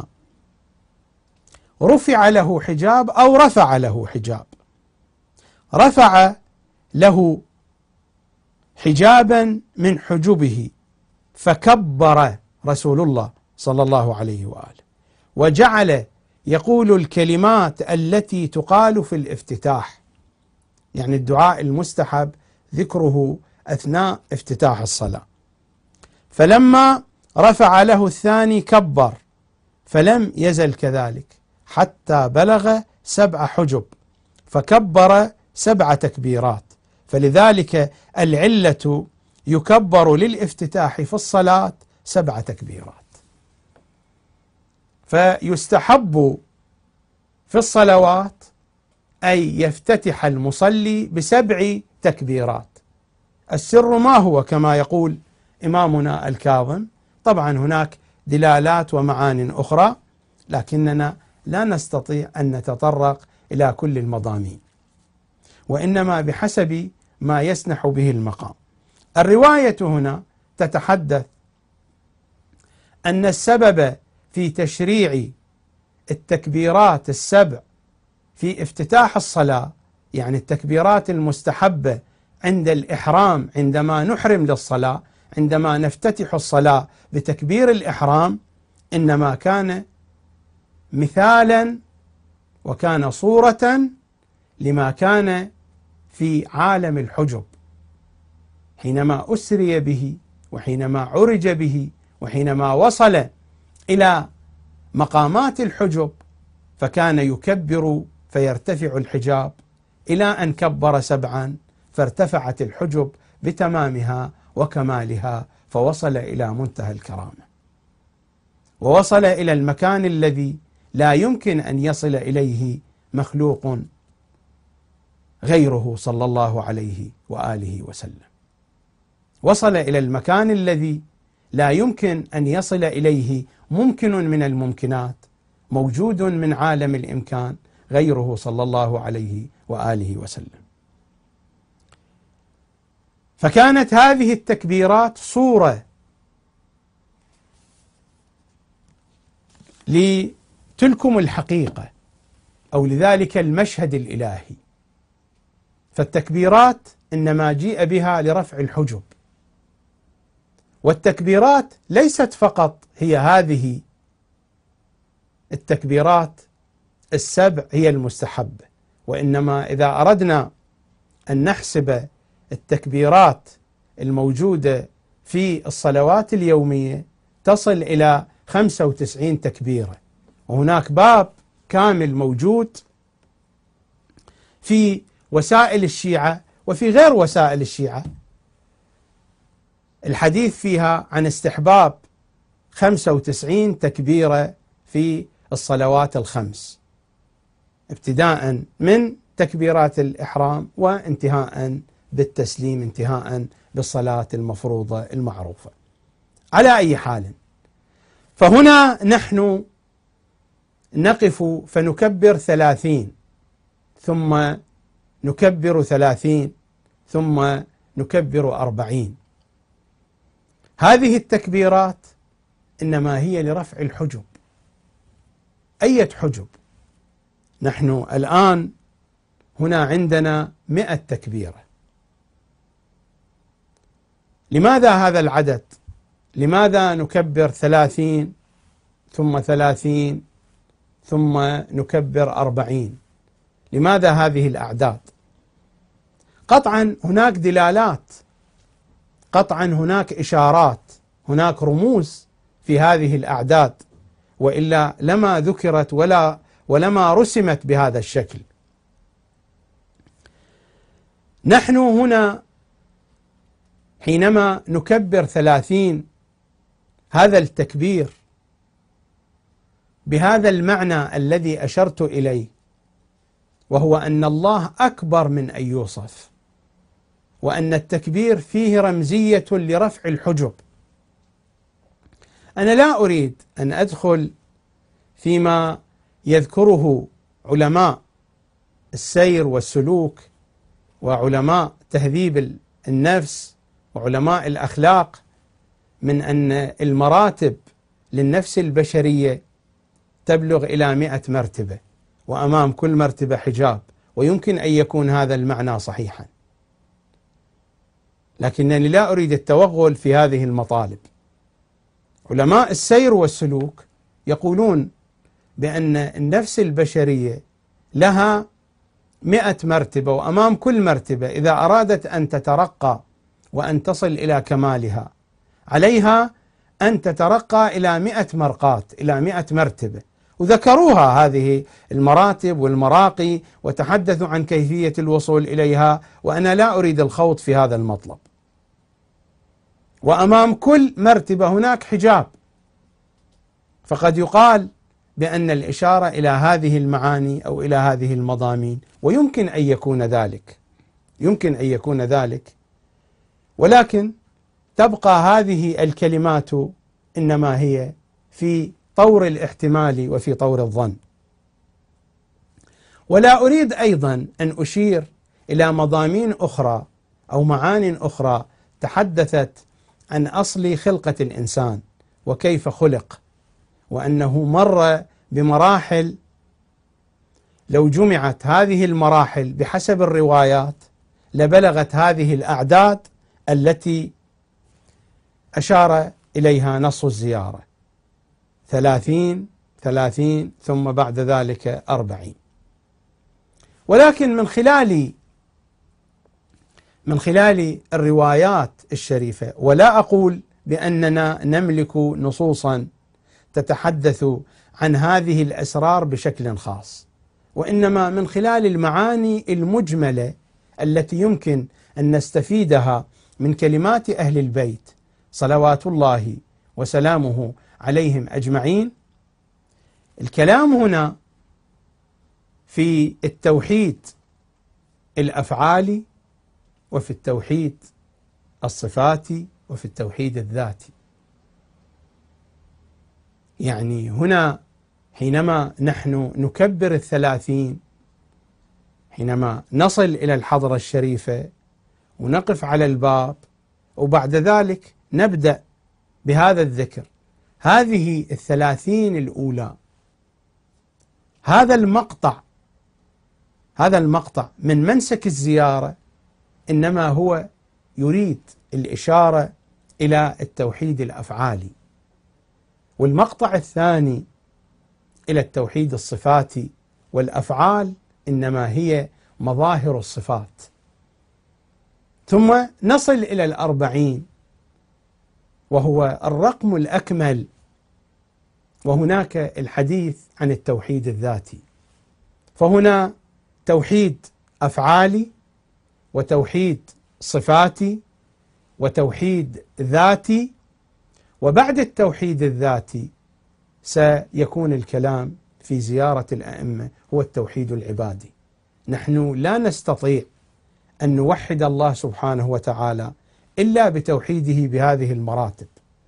رفع له حجاب أو رفع له حجاب. رفع له حجابا من حجبه فكبر رسول الله صلى الله عليه وآله، وجعل يقول الكلمات التي تقال في الافتتاح، يعني الدعاء المستحب ذكره أثناء افتتاح الصلاة. فلما رفع له الثاني كبر، فلم يزل كذلك حتى بلغ 7 حجب، فكبر 7 تكبيرات. فلذلك العلة يكبر للافتتاح في الصلاة 7 تكبيرات. فيستحب في الصلوات أن يفتتح المصلي ب7 تكبيرات. السر ما هو كما يقول إمامنا الكاظم؟ طبعا هناك دلالات ومعان أخرى، لكننا لا نستطيع أن نتطرق إلى كل المضامين، وإنما بحسب ما يسنح به المقام. الرواية هنا تتحدث أن السبب في تشريع التكبيرات ال7 في افتتاح الصلاة، يعني التكبيرات المستحبة عند الإحرام، عندما نحرم للصلاة، عندما نفتتح الصلاة بتكبير الإحرام، إنما كان مثالا وكان صورة لما كان في عالم الحجب، حينما أسري به وحينما عرج به وحينما وصل إلى مقامات الحجب، فكان يكبر فيرتفع الحجاب إلى أن كبر 7 فارتفعت الحجب بتمامها وكمالها، فوصل إلى منتهى الكرامة، ووصل إلى المكان الذي لا يمكن أن يصل إليه مخلوق غيره صلى الله عليه وآله وسلم. وصل إلى المكان الذي لا يمكن أن يصل إليه ممكن من الممكنات، موجود من عالم الإمكان غيره صلى الله عليه وآله وسلم. فكانت هذه التكبيرات صورة لتلكم الحقيقة أو لذلك المشهد الإلهي. فالتكبيرات إنما جيء بها لرفع الحجب، والتكبيرات ليست فقط هي هذه التكبيرات ال7 هي المستحبة، وإنما إذا أردنا أن نحسب التكبيرات الموجودة في الصلوات اليومية تصل إلى 95 تكبيرة، وهناك باب كامل موجود في وسائل الشيعة وفي غير وسائل الشيعة، الحديث فيها عن استحباب 95 تكبيرة في الصلوات ال5، ابتداء من تكبيرات الإحرام وانتهاء بالتسليم، انتهاء بالصلاة المفروضة المعروفة. على أي حال، فهنا نحن نقف فنكبر 30، ثم نكبر 30، ثم نكبر 40. هذه التكبيرات إنما هي لرفع الحجب. أية حجب؟ نحن الآن هنا عندنا 100 تكبيرة، لماذا هذا العدد؟ لماذا نكبر 30 ثم 30 ثم نكبر 40؟ لماذا هذه الأعداد؟ قطعا هناك دلالات، قطعا هناك إشارات، هناك رموز في هذه الأعداد، وإلا لما ذكرت ولما رسمت بهذا الشكل. نحن هنا حينما نكبر 30 هذا التكبير بهذا المعنى الذي أشرت إليه، وهو أن الله أكبر من أن يوصف، وأن التكبير فيه رمزية لرفع الحجب. أنا لا أريد أن أدخل فيما يذكره علماء السير والسلوك وعلماء تهذيب النفس وعلماء الأخلاق من أن المراتب للنفس البشرية تبلغ إلى 100 مرتبة، وأمام كل مرتبة حجاب، ويمكن أن يكون هذا المعنى صحيحا، لكنني لا أريد التوغل في هذه المطالب. علماء السير والسلوك يقولون بأن النفس البشرية لها 100 مرتبة، وأمام كل مرتبة إذا أرادت أن تترقى وأن تصل إلى كمالها عليها أن تترقى إلى 100 مرقات، إلى 100 مرتبة، وذكروها هذه المراتب والمراقي وتحدثوا عن كيفية الوصول إليها، وأنا لا أريد الخوض في هذا المطلب. وأمام كل مرتبة هناك حجاب، فقد يقال بأن الإشارة إلى هذه المعاني أو إلى هذه المضامين، ويمكن أن يكون ذلك، يمكن أن يكون ذلك، ولكن تبقى هذه الكلمات إنما هي في طور الاحتمال وفي طور الظن. ولا أريد أيضا أن أشير إلى مضامين أخرى أو معان أخرى تحدثت عن أصل خلقة الإنسان وكيف خلق، وأنه مر بمراحل لو جمعت هذه المراحل بحسب الروايات لبلغت هذه الأعداد التي أشار إليها نص الزيارة، 30 30 ثم بعد ذلك 40. ولكن من خلال الروايات الشريفة، ولا أقول بأننا نملك نصوصا تتحدث عن هذه الأسرار بشكل خاص، وإنما من خلال المعاني المجملة التي يمكن أن نستفيدها من كلمات أهل البيت صلوات الله وسلامه عليهم أجمعين. الكلام هنا في التوحيد الأفعالي، وفي التوحيد الصفاتي، وفي التوحيد الذاتي. يعني هنا حينما نحن نكبر 30، حينما نصل إلى الحضرة الشريفة ونقف على الباب، وبعد ذلك نبدأ بهذا الذكر، هذه 30 الأولى، هذا المقطع من منسك الزيارة إنما هو يريد الإشارة إلى التوحيد الأفعالي، والمقطع الثاني إلى التوحيد الصفاتي، والأفعال إنما هي مظاهر الصفات. ثم نصل إلى 40 وهو الرقم الأكمل، وهناك الحديث عن التوحيد الذاتي. فهنا توحيد أفعالي، وتوحيد صفاتي، وتوحيد ذاتي، وبعد التوحيد الذاتي سيكون الكلام في زيارة الأئمة هو التوحيد العبادي. نحن لا نستطيع أن نوحد الله سبحانه وتعالى إلا بتوحيده بهذه المراتب: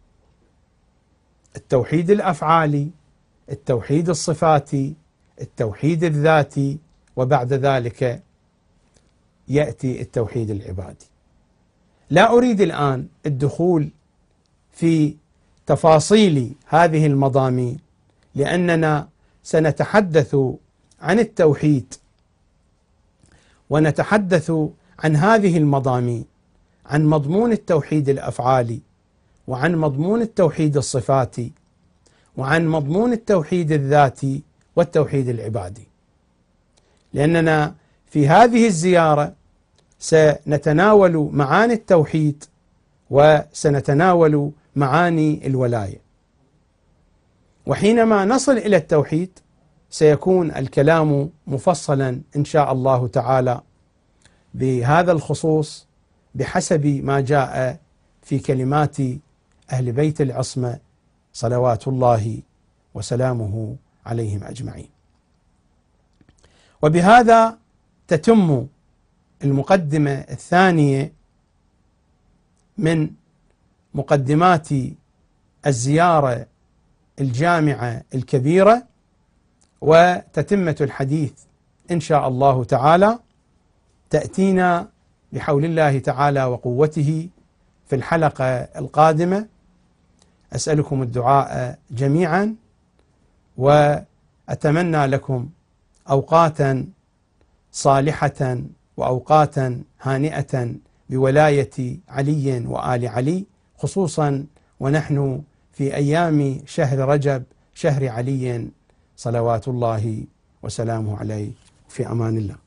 التوحيد الأفعالي، التوحيد الصفاتي، التوحيد الذاتي، وبعد ذلك يأتي التوحيد العبادي. لا أريد الآن الدخول في تفاصيل هذه المضامين، لأننا سنتحدث عن التوحيد ونتحدث عن هذه المضامين عن مضمون التوحيد الأفعالي، وعن مضمون التوحيد الصفاتي، وعن مضمون التوحيد الذاتي والتوحيد العبادي. لأننا في هذه الزيارة سنتناول معاني التوحيد وسنتناول معاني الولاية، وحينما نصل إلى التوحيد سيكون الكلام مفصلا إن شاء الله تعالى بهذا الخصوص بحسب ما جاء في كلمات أهل بيت العصمة صلوات الله وسلامه عليهم أجمعين. وبهذا تتم المقدمة الثانية من مقدمات الزيارة الجامعة الكبيرة، وتتمة الحديث إن شاء الله تعالى تأتينا بحول الله تعالى وقوته في الحلقة القادمة. أسألكم الدعاء جميعا، وأتمنى لكم أوقاتا صالحة وأوقاتا هانئة بولاية علي وآل علي، خصوصا ونحن في أيام شهر رجب، شهر علي صلوات الله وسلامه عليه. في أمان الله.